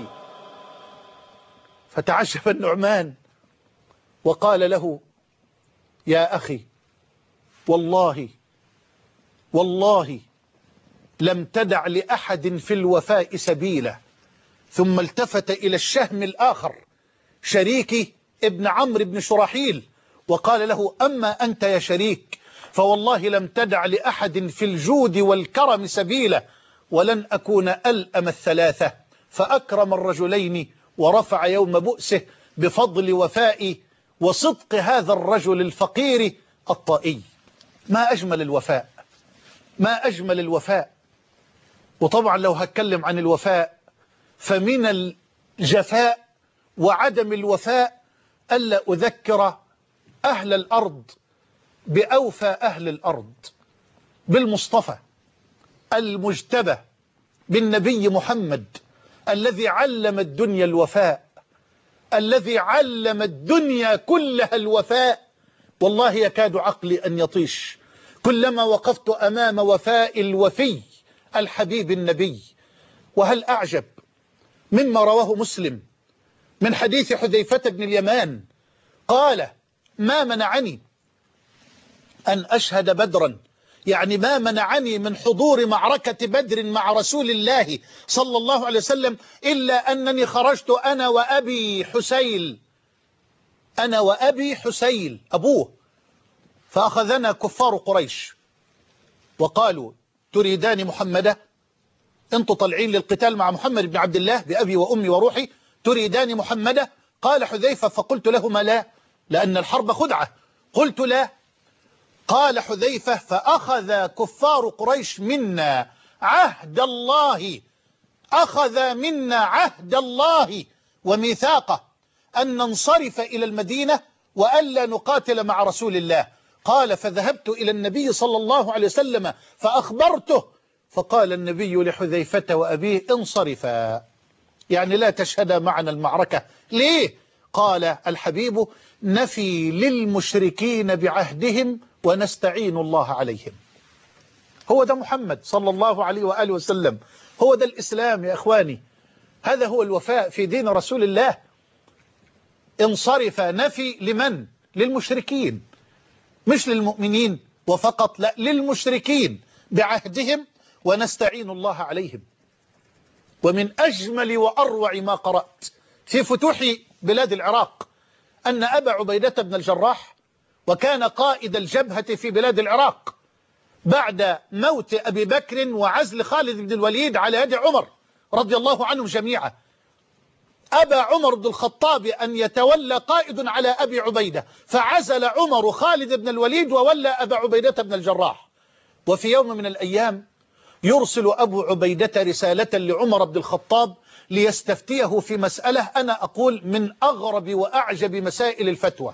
فتعجب النعمان وقال له: يا أخي، والله والله لم تدع لأحد في الوفاء سبيلا. ثم التفت إلى الشهم الآخر شريك ابن عمرو بن شراحيل وقال له: أما أنت يا شريك فوالله لم تدع لأحد في الجود والكرم سبيلا، ولن أكون ألأم الثلاثة. فأكرم الرجلين ورفع يوم بؤسه بفضل وفاء وصدق هذا الرجل الفقير الطائي. ما أجمل الوفاء، ما أجمل الوفاء. وطبعا لو هتكلم عن الوفاء فمن الجفاء وعدم الوفاء ألا أذكر أهل الأرض بأوفى أهل الأرض، بالمصطفى المجتبى، بالنبي محمد الذي علم الدنيا الوفاء، الذي علم الدنيا كلها الوفاء. والله يكاد عقلي أن يطيش كلما وقفت أمام وفاء الوفي الحبيب النبي. وهل أعجب مما رواه مسلم من حديث حذيفة بن اليمان قال: ما منعني أن أشهد بدرا يعني ما منعني من حضور معركة بدر مع رسول الله صلى الله عليه وسلم إلا أنني خرجت أنا وأبي حسيل أنا وأبي حسيل أبوه، فأخذنا كفار قريش وقالوا تريدان محمدا، أنتوا طالعين للقتال مع محمد بن عبد الله بأبي وأمي وروحي، تريدان محمدا؟ قال حذيفة فقلت لهما لا، لأن الحرب خدعة. قلت لا. قال حذيفة فأخذ كفار قريش منا عهد الله أخذ منا عهد الله وميثاقه أن ننصرف إلى المدينة وألا نقاتل مع رسول الله. قال فذهبت إلى النبي صلى الله عليه وسلم فأخبرته، فقال النبي لحذيفة وأبيه انصرفا، يعني لا تشهدا معنا المعركة. ليه؟ قال الحبيب نفي للمشركين بعهدهم ونستعين الله عليهم. هو ده محمد صلى الله عليه وآله وسلم، هو ده الإسلام يا إخواني، هذا هو الوفاء في دين رسول الله. انصرف نفي لمن؟ للمشركين، مش للمؤمنين وفقط، لا للمشركين بعهدهم ونستعين الله عليهم. ومن أجمل وأروع ما قرأت في فتوح بلاد العراق أن أبا عبيدة بن الجراح، وكان قائد الجبهة في بلاد العراق بعد موت أبي بكر وعزل خالد بن الوليد على يد عمر رضي الله عنهم جميعا، أبى عمر بن الخطاب أن يتولى قائد على أبي عبيدة، فعزل عمر خالد بن الوليد وولى أبا عبيدة بن الجراح. وفي يوم من الأيام يرسل أبو عبيدة رسالة لعمر بن الخطاب ليستفتيه في مسألة أنا أقول من أغرب وأعجب مسائل الفتوى.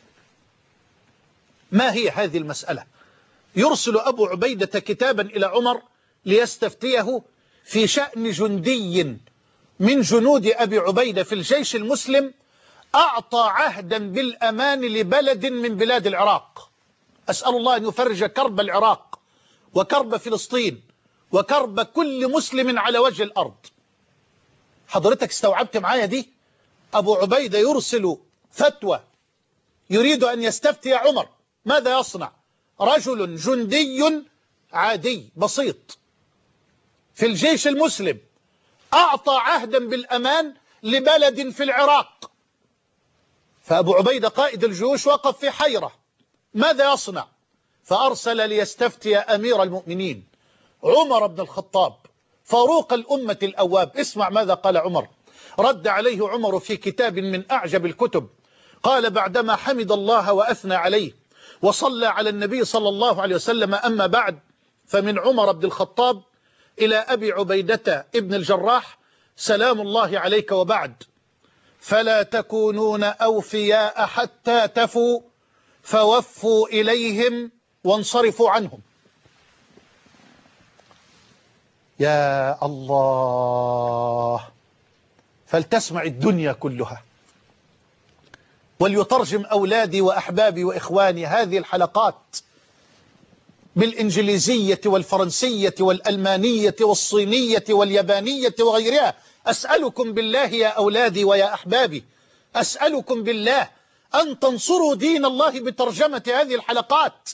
ما هي هذه المسألة؟ يرسل أبو عبيدة كتابا إلى عمر ليستفتيه في شأن جندي من جنود أبي عبيدة في الجيش المسلم أعطى عهدا بالأمان لبلد من بلاد العراق. أسأل الله أن يفرج كرب العراق وكرب فلسطين وكرب كل مسلم على وجه الأرض. حضرتك استوعبت معايا دي؟ أبو عبيدة يرسل فتوى يريد أن يستفتي عمر، ماذا يصنع؟ رجل جندي عادي بسيط في الجيش المسلم أعطى عهدا بالأمان لبلد في العراق. فأبو عبيدة قائد الجيوش وقف في حيرة، ماذا يصنع؟ فأرسل ليستفتي أمير المؤمنين عمر بن الخطاب فاروق الأمة الأواب. اسمع ماذا قال عمر. رد عليه عمر في كتاب من أعجب الكتب، قال بعدما حمد الله وأثنى عليه وصلى على النبي صلى الله عليه وسلم أما بعد، فمن عمر بن الخطاب إلى أبي عبيدة ابن الجراح سلام الله عليك وبعد، فلا تكونون أوفياء حتى تفوا فوفوا إليهم وانصرفوا عنهم. يا الله، فلتسمع الدنيا كلها وليترجم أولادي وأحبابي وإخواني هذه الحلقات بالإنجليزية والفرنسية والألمانية والصينية واليابانية وغيرها. أسألكم بالله يا أولادي ويا أحبابي، أسألكم بالله أن تنصروا دين الله بترجمة هذه الحلقات،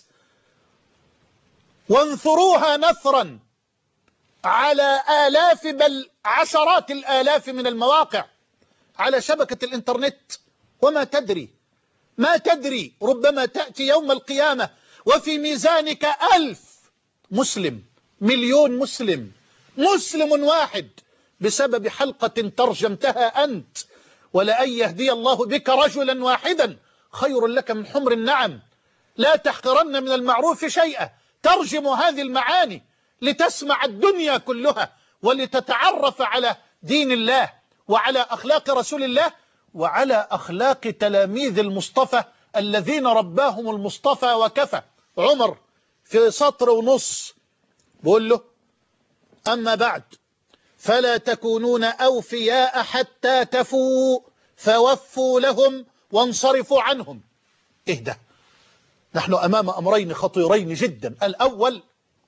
وانثروها نثرا على آلاف بل عشرات الآلاف من المواقع على شبكة الإنترنت. وما تدري ما تدري ربما تأتي يوم القيامة وفي ميزانك ألف مسلم، مليون مسلم، مسلم واحد بسبب حلقة ترجمتها أنت. ولأن يهدي الله بك رجلا واحدا خير لك من حمر النعم. لا تحقرن من المعروف شيئا. ترجم هذه المعاني لتسمع الدنيا كلها ولتتعرف على دين الله وعلى أخلاق رسول الله وعلى أخلاق تلاميذ المصطفى الذين رباهم المصطفى وكفى. عمر في سطر ونص بقول له أما بعد فلا تكونون أوفياء حتى تفوا فوفوا لهم وانصرفوا عنهم. اهدى، نحن أمام أمرين خطيرين جدا. الأول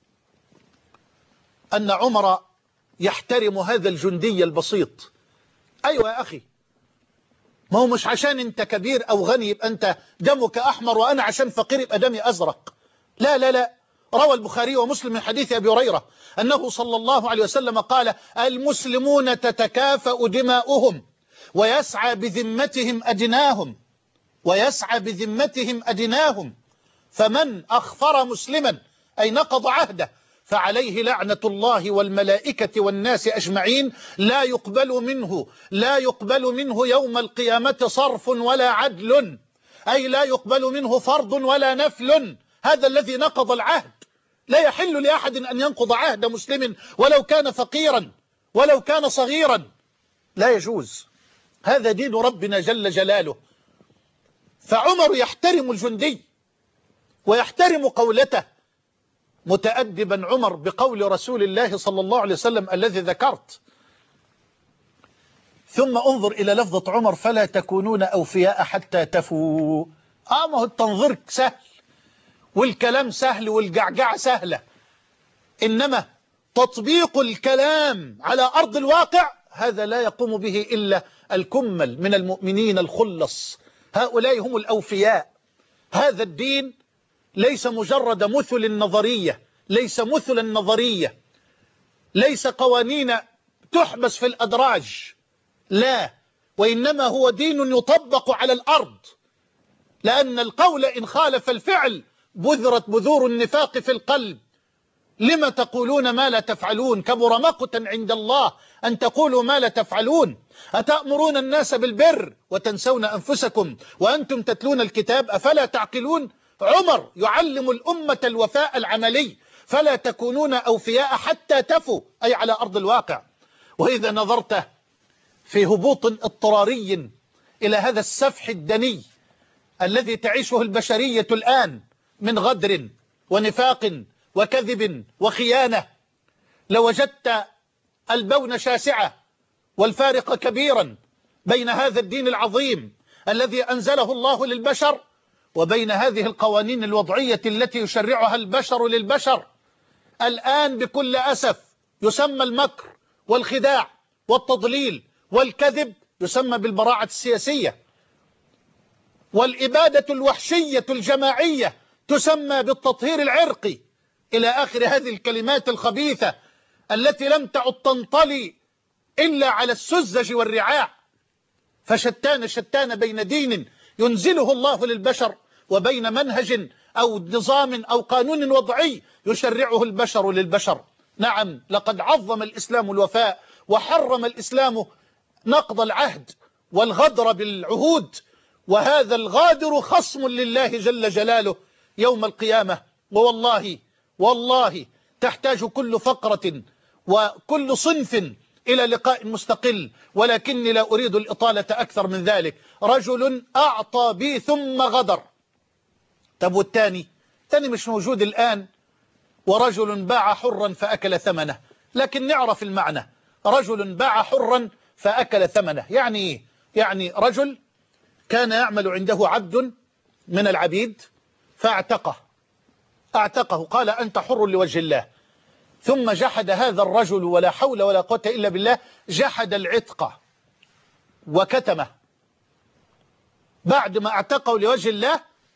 أن عمر يحترم هذا الجندي البسيط. أيوة يا أخي، ما هو مش عشان أنت كبير أو غني يبقى أنت دمك أحمر وأنا عشان فقير يبقى دمي أزرق. لا لا لا، روى البخاري ومسلم من حديث أبي هريرة أنه صلى الله عليه وسلم قال: المسلمون تتكافأ دماؤهم ويسعى بذمتهم أدناهم ويسعى بذمتهم أدناهم فمن أخفر مسلما أي نقض عهده فعليه لعنة الله والملائكة والناس أجمعين، لا يقبل منه لا يقبل منه يوم القيامة صرف ولا عدل، أي لا يقبل منه فرض ولا نفل. هذا الذي نقض العهد. لا يحل لأحد أن ينقض عهد مسلم ولو كان فقيرا ولو كان صغيرا، لا يجوز. هذا دين ربنا جل جلاله. فعمر يحترم الجندي ويحترم قولته، متأدبا عمر بقول رسول الله صلى الله عليه وسلم الذي ذكرت. ثم انظر إلى لفظة عمر: فلا تكونون أوفياء حتى تفوا. آه ما هو التنظير سهل والكلام سهل والجعجعة سهلة، إنما تطبيق الكلام على أرض الواقع هذا لا يقوم به إلا الكمل من المؤمنين الخلص. هؤلاء هم الأوفياء. هذا الدين ليس مجرد مثل نظرية، ليس مثلا نظرية، ليس قوانين تحبس في الأدراج، لا، وإنما هو دين يطبق على الأرض، لأن القول إن خالف الفعل بذرت بذور النفاق في القلب. لما تقولون ما لا تفعلون؟ كبر مقتا عند الله أن تقولوا ما لا تفعلون. أتأمرون الناس بالبر وتنسون أنفسكم وأنتم تتلون الكتاب أفلا تعقلون؟ عمر يعلم الأمة الوفاء العملي. فلا تكونون أوفياء حتى تفوا، أي على أرض الواقع. وإذا نظرت في هبوط اضطراري إلى هذا السفح الدني الذي تعيشه البشرية الآن من غدر ونفاق وكذب وخيانة، لوجدت البون شاسعة والفارق كبيرا بين هذا الدين العظيم الذي أنزله الله للبشر وبين هذه القوانين الوضعية التي يشرعها البشر للبشر. الآن بكل أسف يسمى المكر والخداع والتضليل والكذب يسمى بالبراعة السياسية، والإبادة الوحشية الجماعية تسمى بالتطهير العرقي، إلى آخر هذه الكلمات الخبيثة التي لم تعد تنطلي إلا على السذج والرعاع. فشتان شتان بين دين ينزله الله للبشر وبين منهج أو نظام أو قانون وضعي يشرعه البشر للبشر. نعم، لقد عظم الإسلام الوفاء وحرم الإسلام نقض العهد والغدر بالعهود، وهذا الغادر خصم لله جل جلاله يوم القيامة. ووالله والله تحتاج كل فقرة وكل صنف إلى لقاء مستقل، ولكني لا أريد الإطالة أكثر من ذلك. رجل أعطى بي ثم غدر. طب والتاني؟ التاني مش موجود الآن. ورجل باع حرا فأكل ثمنه. لكن نعرف المعنى. رجل باع حرا فأكل ثمنه يعني إيه؟ يعني رجل كان يعمل عنده عبد من العبيد فاعتقه اعتقه قال أنت حر لوجه الله، ثم جحد هذا الرجل ولا حول ولا قوة إلا بالله، جحد العتق وكتمه. بعد ما اعتقه لوجه الله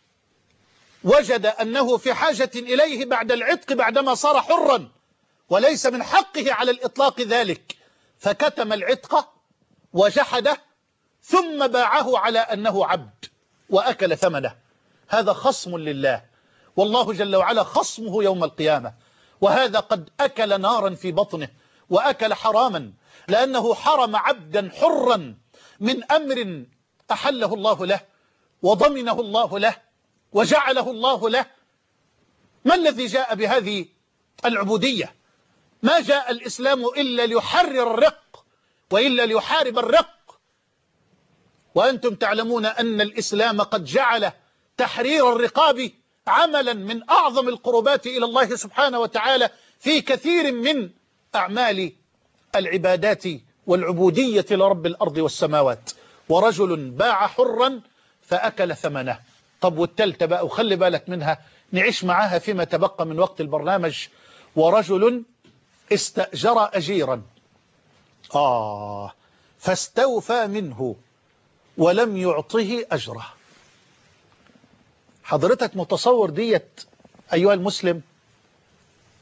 وجد أنه في حاجة إليه بعد العتق بعدما صار حرا، وليس من حقه على الإطلاق ذلك، فكتم العتق وجحده ثم باعه على أنه عبد وأكل ثمنه. هذا خصم لله، والله جل وعلا خصمه يوم القيامة. وهذا قد أكل نارا في بطنه وأكل حراما، لأنه حرم عبدا حرا من أمر أحله الله له وضمنه الله له وجعله الله له. ما الذي جاء بهذه العبودية؟ ما جاء الإسلام إلا ليحرر الرق وإلا ليحارب الرق. وأنتم تعلمون أن الإسلام قد جعل تحرير الرقاب عملا من أعظم القربات إلى الله سبحانه وتعالى في كثير من أعمال العبادات والعبودية لرب الأرض والسماوات. ورجل باع حرا فأكل ثمنه. طب والتالتة بقى وخلي بالك منها نعيش معاها فيما تبقى من وقت البرنامج. ورجل استأجر أجيرا آه فاستوفى منه ولم يعطه أجره. حضرتك متصور ديت أيها المسلم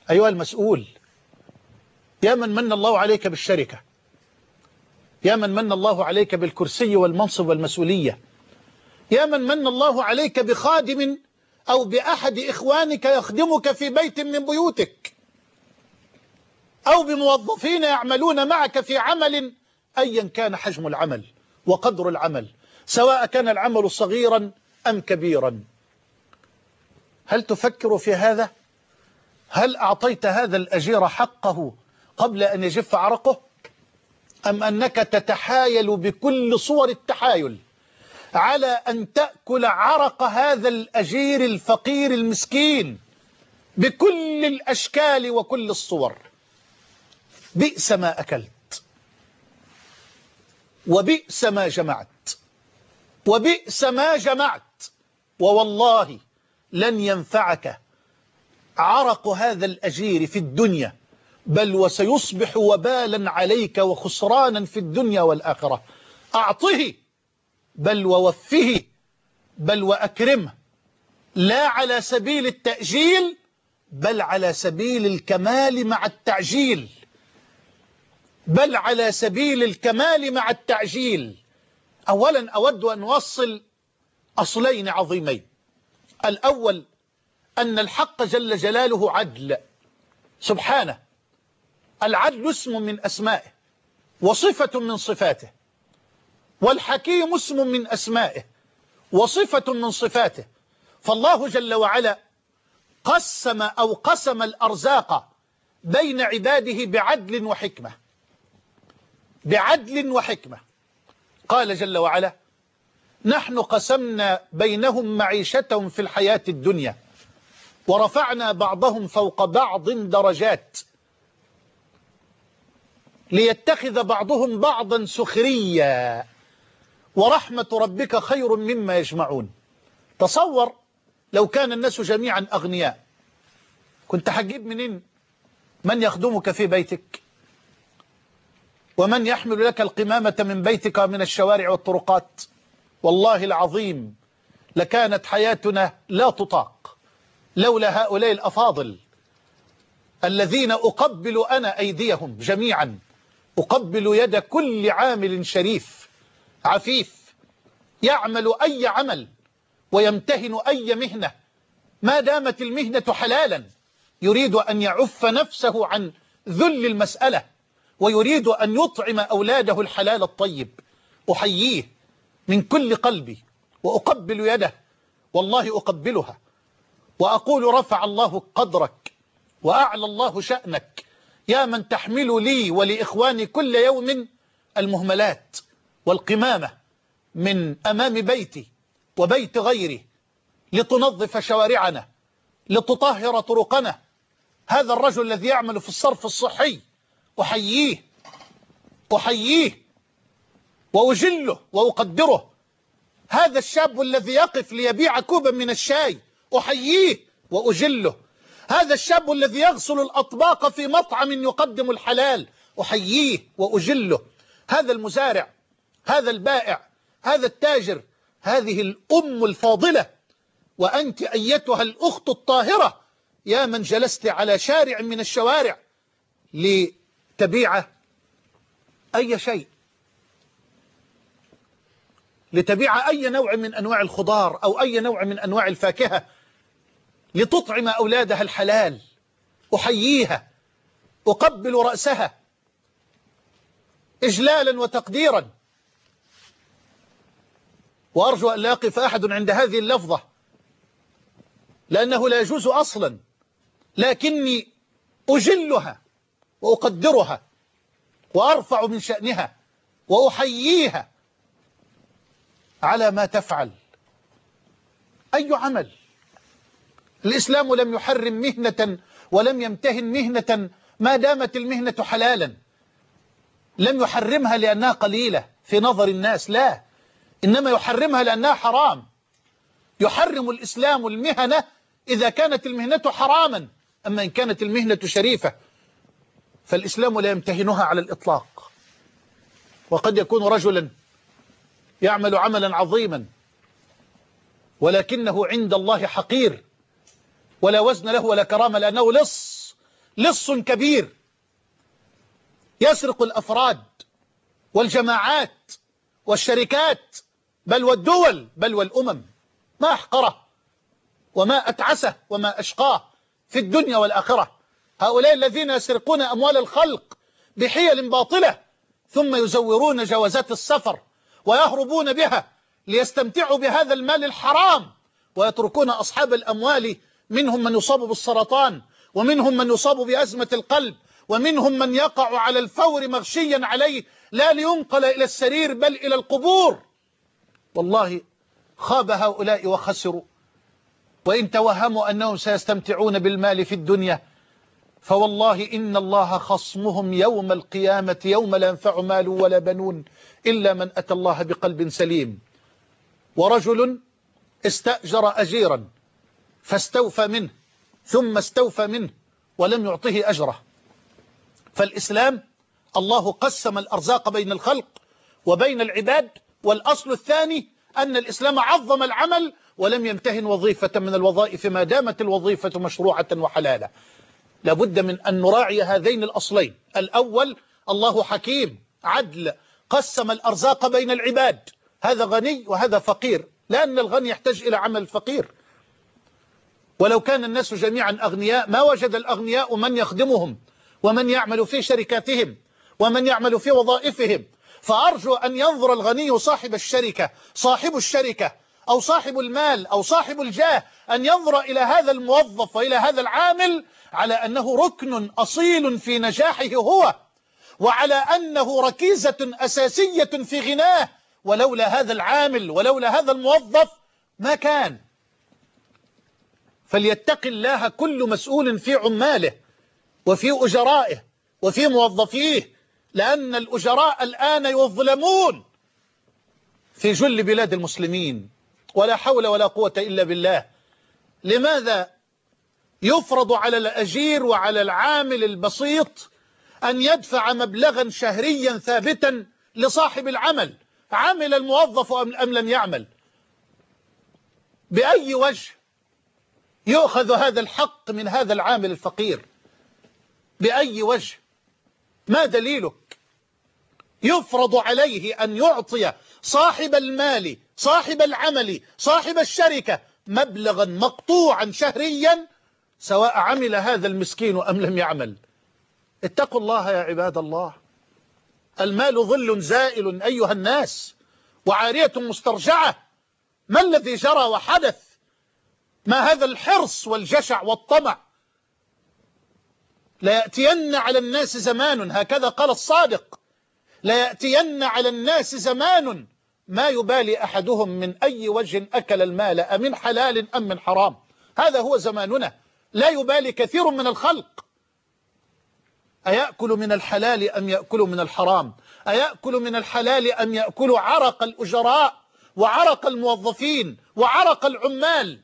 أيها المسؤول، يا من من الله عليك بالشركة، يا من من الله عليك بالكرسي والمنصب والمسؤولية، يا من من الله عليك بخادم أو بأحد إخوانك يخدمك في بيت من بيوتك، أو بموظفين يعملون معك في عمل أيا كان حجم العمل وقدر العمل، سواء كان العمل صغيرا أم كبيرا. هل تفكر في هذا؟ هل أعطيت هذا الأجير حقه قبل أن يجف عرقه؟ أم أنك تتحايل بكل صور التحايل على أن تأكل عرق هذا الأجير الفقير المسكين بكل الأشكال وكل الصور؟ بئس ما أكلت، وبئس ما جمعت، وبئس ما جمعت، ووالله لن ينفعك عرق هذا الأجير في الدنيا، بل وسيصبح وبالا عليك وخسرانا في الدنيا والآخرة. أعطه بل ووفه بل وأكرمه، لا على سبيل التأجيل بل على سبيل الكمال مع التعجيل، بل على سبيل الكمال مع التعجيل. أولا أود أن أوصل أصلين عظيمين. الأول أن الحق جل جلاله عدل سبحانه، العدل اسم من أسمائه وصفة من صفاته، والحكيم اسم من أسمائه وصفة من صفاته. فالله جل وعلا قسم أو قسم الأرزاق بين عباده بعدل وحكمة، بعدل وحكمة. قال جل وعلا: نحن قسمنا بينهم معيشتهم في الحياة الدنيا ورفعنا بعضهم فوق بعض درجات ليتخذ بعضهم بعضا سخريا ورحمة ربك خير مما يجمعون. تصور لو كان الناس جميعا أغنياء، كنت هتجيب منين من يخدمك في بيتك ومن يحمل لك القمامة من بيتك ومن الشوارع والطرقات؟ والله العظيم لكانت حياتنا لا تطاق لولا هؤلاء الأفاضل الذين أقبل أنا أيديهم جميعا، أقبل يد كل عامل شريف عفيف يعمل أي عمل ويمتهن أي مهنة ما دامت المهنة حلالا، يريد أن يعف نفسه عن ذل المسألة ويريد أن يطعم أولاده الحلال الطيب. أحييه من كل قلبي وأقبل يده، والله أقبلها وأقول: رفع الله قدرك وأعلى الله شأنك يا من تحمل لي ولإخواني كل يوم المهملات والقمامة من أمام بيتي وبيت غيري لتنظف شوارعنا، لتطهر طرقنا. هذا الرجل الذي يعمل في الصرف الصحي أحييه أحييه وأجله وأقدره. هذا الشاب الذي يقف ليبيع كوبا من الشاي أحييه وأجله. هذا الشاب الذي يغسل الأطباق في مطعم يقدم الحلال أحييه وأجله. هذا المزارع، هذا البائع، هذا التاجر، هذه الأم الفاضلة، وأنت أيتها الأخت الطاهرة يا من جلست على شارع من الشوارع لتبيع أي شيء، لتبيع أي نوع من أنواع الخضار أو أي نوع من أنواع الفاكهة لتطعم أولادها الحلال. أحييها أقبل رأسها إجلالا وتقديرا، وأرجو أن لا يقف أحد عند هذه اللفظة لأنه لا يجوز أصلا، لكني أجلها وأقدرها وأرفع من شأنها وأحييها على ما تفعل. أي عمل؟ الإسلام لم يحرم مهنة ولم يمتهن مهنة ما دامت المهنة حلالا. لم يحرمها لأنها قليلة في نظر الناس، لا، إنما يحرمها لأنها حرام. يحرم الإسلام المهنة إذا كانت المهنة حراما، أما إن كانت المهنة شريفة فالإسلام لا يمتهنها على الإطلاق. وقد يكون رجلا يعمل عملا عظيما ولكنه عند الله حقير ولا وزن له ولا كرامة، لأنه لص لص كبير يسرق الأفراد والجماعات والشركات بل والدول بل والأمم. ما أحقره وما أتعسه وما أشقاه في الدنيا والآخرة. هؤلاء الذين يسرقون أموال الخلق بحيل باطلة ثم يزورون جوازات السفر ويهربون بها ليستمتعوا بهذا المال الحرام، ويتركون أصحاب الأموال منهم من يصاب بالسرطان، ومنهم من يصاب بأزمة القلب، ومنهم من يقع على الفور مغشيا عليه لا لينقل إلى السرير بل إلى القبور. والله خاب هؤلاء وخسروا. وإن توهموا أنهم سيستمتعون بالمال في الدنيا فوالله إن الله خصمهم يوم القيامة يوم لا ينفع مال ولا بنون إلا من أتى الله بقلب سليم. ورجل استأجر أجيرا فاستوفى منه ثم استوفى منه ولم يعطه أجره. فالإسلام الله قسم الأرزاق بين الخلق وبين العباد، والأصل الثاني أن الإسلام عظم العمل ولم يمتهن وظيفة من الوظائف ما دامت الوظيفة مشروعة وحلالة. لابد من أن نراعي هذين الأصلين. الأول الله حكيم عدل قسم الأرزاق بين العباد، هذا غني وهذا فقير، لأن الغني يحتاج إلى عمل الفقير. ولو كان الناس جميعا أغنياء ما وجد الأغنياء من يخدمهم ومن يعمل في شركاتهم ومن يعمل في وظائفهم. فأرجو أن ينظر الغني صاحب الشركة صاحب الشركة أو صاحب المال أو صاحب الجاه أن ينظر إلى هذا الموظف وإلى هذا العامل على أنه ركن أصيل في نجاحه هو، وعلى أنه ركيزة أساسية في غناه. ولولا هذا العامل ولولا هذا الموظف ما كان. فليتق الله كل مسؤول في عماله وفي أجرائه وفي موظفيه، لأن الأجراء الآن يظلمون في جل بلاد المسلمين ولا حول ولا قوة إلا بالله. لماذا يفرض على الأجير وعلى العامل البسيط أن يدفع مبلغا شهريا ثابتا لصاحب العمل؟ عمل الموظف أم لم يعمل؟ بأي وجه يؤخذ هذا الحق من هذا العامل الفقير؟ بأي وجه؟ ما دليلك؟ يفرض عليه أن يعطي صاحب المال صاحب العمل صاحب الشركة مبلغا مقطوعا شهريا سواء عمل هذا المسكين أم لم يعمل. اتقوا الله يا عباد الله. المال ظل زائل أيها الناس وعارية مسترجعة. ما الذي جرى وحدث؟ ما هذا الحرص والجشع والطمع؟ لا يأتين على الناس زمان، هكذا قال الصادق، لا يأتين على الناس زمان ما يبالي أحدهم من أي وجه أكل المال أمن حلال أم من حرام. هذا هو زماننا. لا يبالي كثير من الخلق أيأكل من الحلال أم يأكل من الحرام، أيأكل من الحلال أم يأكل عرق الأجراء وعرق الموظفين وعرق العمال.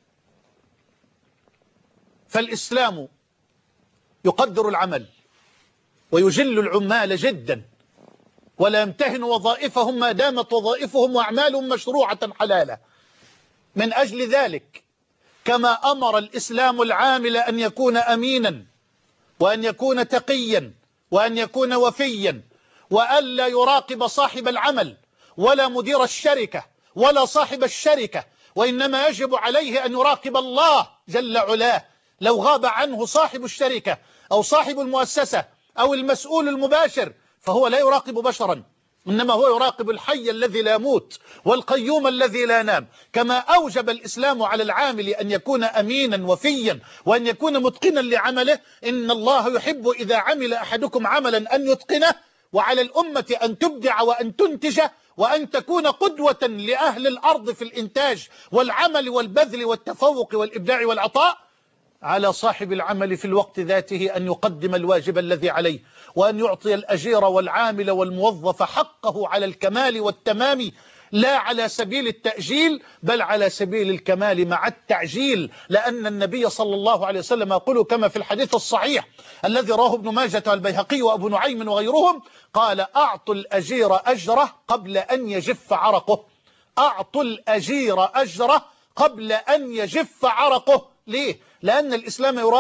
فالإسلام يقدر العمل ويجل العمال جدا ولا يمتهن وظائفهم ما دامت وظائفهم وأعمالهم مشروعة حلالة. من أجل ذلك كما أمر الإسلام العامل أن يكون أمينا وأن يكون تقيا وأن يكون وفيا وألا يراقب صاحب العمل ولا مدير الشركة ولا صاحب الشركة، وإنما يجب عليه أن يراقب الله جل علاه. لو غاب عنه صاحب الشركة أو صاحب المؤسسة أو المسؤول المباشر فهو لا يراقب بشرا، إنما هو يراقب الحي الذي لا يموت والقيوم الذي لا ينام. كما أوجب الإسلام على العامل أن يكون أمينا وفيا وأن يكون متقنا لعمله، إن الله يحب إذا عمل أحدكم عملا أن يتقنه، وعلى الأمة أن تبدع وأن تنتج وأن تكون قدوة لأهل الأرض في الإنتاج والعمل والبذل والتفوق والإبداع والعطاء. على صاحب العمل في الوقت ذاته أن يقدم الواجب الذي عليه وأن يعطي الأجير والعامل والموظف حقه على الكمال والتمام، لا على سبيل التأجيل بل على سبيل الكمال مع التعجيل. لأن النبي صلى الله عليه وسلم يقول كما في الحديث الصحيح الذي رواه ابن ماجة والبيهقي وأبو نعيم وغيرهم، قال: أعطوا الأجير أجره قبل أن يجف عرقه. أعطوا الأجير أجره قبل أن يجف عرقه. ليه؟ لأن الإسلام يراعي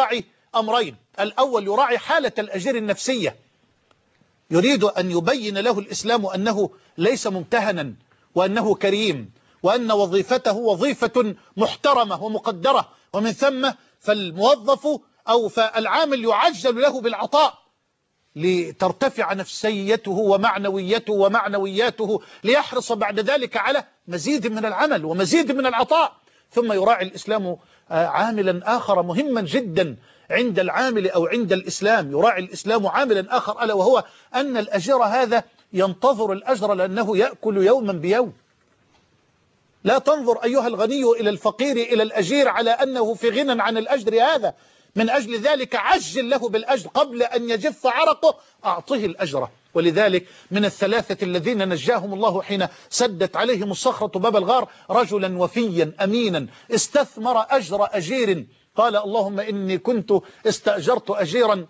أمرين: الأول يراعي حالة الأجير النفسية، يريد أن يبين له الإسلام أنه ليس ممتهنا وأنه كريم وأن وظيفته وظيفة محترمة ومقدرة، ومن ثم فالموظف أو فالعامل يعجل له بالعطاء لترتفع نفسيته ومعنويته ومعنوياته، ليحرص بعد ذلك على مزيد من العمل ومزيد من العطاء. ثم يراعي الإسلام عاملا آخر مهما جدا عند العامل أو عند الإسلام، يراعي الإسلام عاملا آخر، ألا وهو أن الأجير هذا ينتظر الأجر لأنه يأكل يوما بيوم. لا تنظر أيها الغني إلى الفقير إلى الأجير على أنه في غنى عن الأجر هذا، من أجل ذلك عجل له بالأجر قبل أن يجف عرقه، أعطه الأجر. ولذلك من الثلاثة الذين نجاهم الله حين سدت عليهم الصخرة باب الغار رجلا وفيا أمينا استثمر أجر أجير، قال اللهم إني كنت استأجرت أجيرا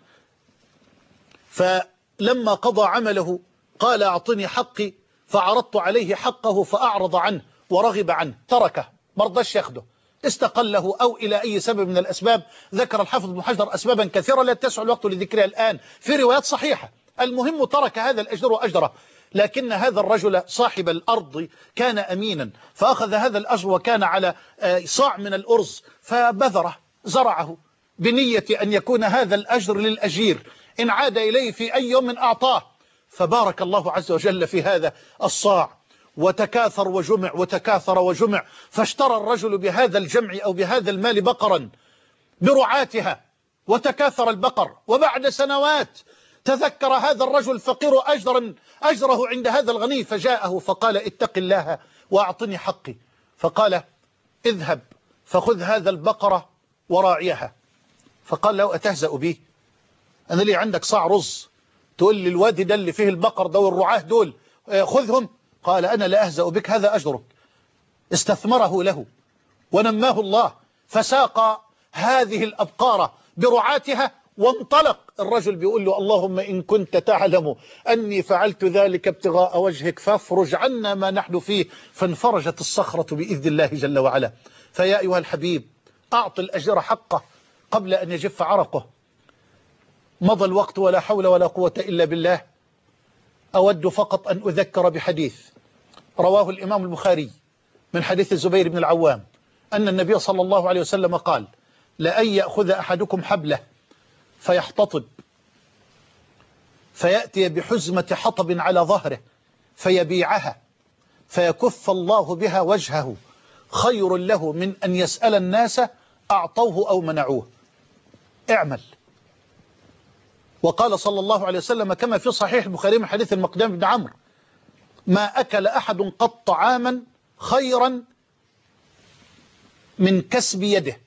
فلما قضى عمله قال أعطني حقي، فعرضت عليه حقه فأعرض عنه ورغب عنه، تركه، مرضاش ياخده، استقله أو إلى أي سبب من الأسباب. ذكر الحافظ ابن حجر أسبابا كثيرة لا تسع الوقت لذكرها الآن في روايات صحيحة. المهم ترك هذا الأجر وأجره، لكن هذا الرجل صاحب الأرض كان أمينا، فأخذ هذا الأجر وكان على صاع من الأرز فبذره زرعه بنية أن يكون هذا الأجر للأجير، إن عاد إليه في أي يوم أعطاه. فبارك الله عز وجل في هذا الصاع وتكاثر وجمع وتكاثر وجمع، فاشترى الرجل بهذا الجمع أو بهذا المال بقرا برعاتها وتكاثر البقر. وبعد سنوات تذكر هذا الرجل الفقير أجرا أجره عند هذا الغني، فجاءه فقال اتق الله وأعطني حقي، فقال اذهب فخذ هذا البقرة وراعيها. فقال له أتهزأ بي؟ أنا لي عندك صاع رز تقول لي الوادي ده اللي فيه البقر ده والرعاه دول خذهم؟ قال أنا لا أهزأ بك، هذا أجرك. استثمره له ونماه الله، فساق هذه الأبقار برعاتها وانطلق. الرجل بيقول له اللهم إن كنت تعلم أني فعلت ذلك ابتغاء وجهك فافرج عنا ما نحن فيه، فانفرجت الصخرة بإذن الله جل وعلا. فيا أيها الحبيب أعط الأجر حقه قبل أن يجف عرقه. مضى الوقت ولا حول ولا قوة إلا بالله. أود فقط أن أذكر بحديث رواه الإمام البخاري من حديث الزبير بن العوام أن النبي صلى الله عليه وسلم قال لأن يأخذ أحدكم حبله فيحتطب فيأتي بحزمة حطب على ظهره فيبيعها فيكف الله بها وجهه خير له من أن يسأل الناس أعطوه أو منعوه. اعمل. وقال صلى الله عليه وسلم كما في صحيح البخاري من حديث المقدام بن عمرو ما أكل أحد قط طعاما خيرا من كسب يده،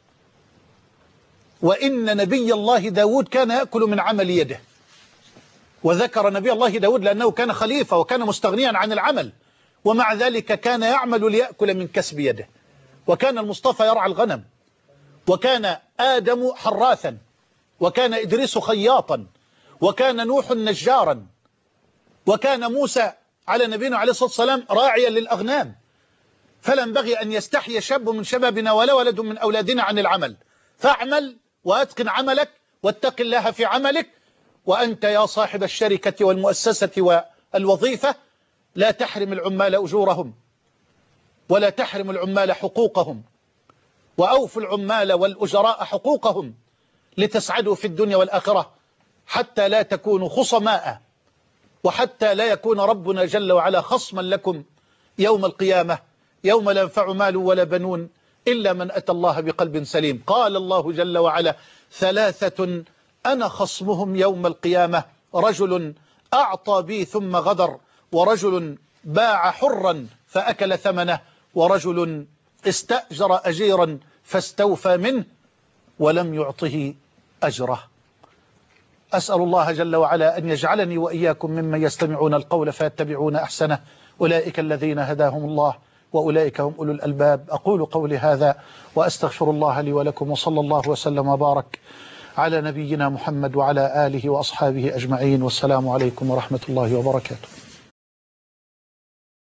وإن نبي الله داود كان يأكل من عمل يده. وذكر نبي الله داود لأنه كان خليفة وكان مستغنيا عن العمل، ومع ذلك كان يعمل ليأكل من كسب يده. وكان المصطفى يرعى الغنم، وكان آدم حراثا، وكان إدريس خياطا، وكان نوح نجارا، وكان موسى على نبينا عليه الصلاة والسلام راعيا للأغنام. فلا ينبغي أن يستحي شاب من شبابنا ولا ولد من أولادنا عن العمل. فاعمل وأتقن عملك واتق الله في عملك. وأنت يا صاحب الشركة والمؤسسة والوظيفة لا تحرم العمال أجورهم ولا تحرم العمال حقوقهم، وأوفوا العمال والأجراء حقوقهم لتسعدوا في الدنيا والآخرة، حتى لا تكونوا خصماء، وحتى لا يكون ربنا جل وعلا خصما لكم يوم القيامة، يوم لا ينفع مال ولا بنون إلا من أتى الله بقلب سليم. قال الله جل وعلا ثلاثة أنا خصمهم يوم القيامة: رجل أعطى بي ثم غدر، ورجل باع حرا فأكل ثمنه، ورجل استأجر أجيرا فاستوفى منه ولم يعطه أجره. أسأل الله جل وعلا أن يجعلني وإياكم ممن يستمعون القول فيتبعون أحسنه، أولئك الذين هداهم الله وأولئك هم أولو الألباب. أقول قولي هذا وأستغفر الله لي ولكم، وصلى الله وسلم وبارك على نبينا محمد وعلى آله وأصحابه أجمعين، والسلام عليكم ورحمة الله وبركاته.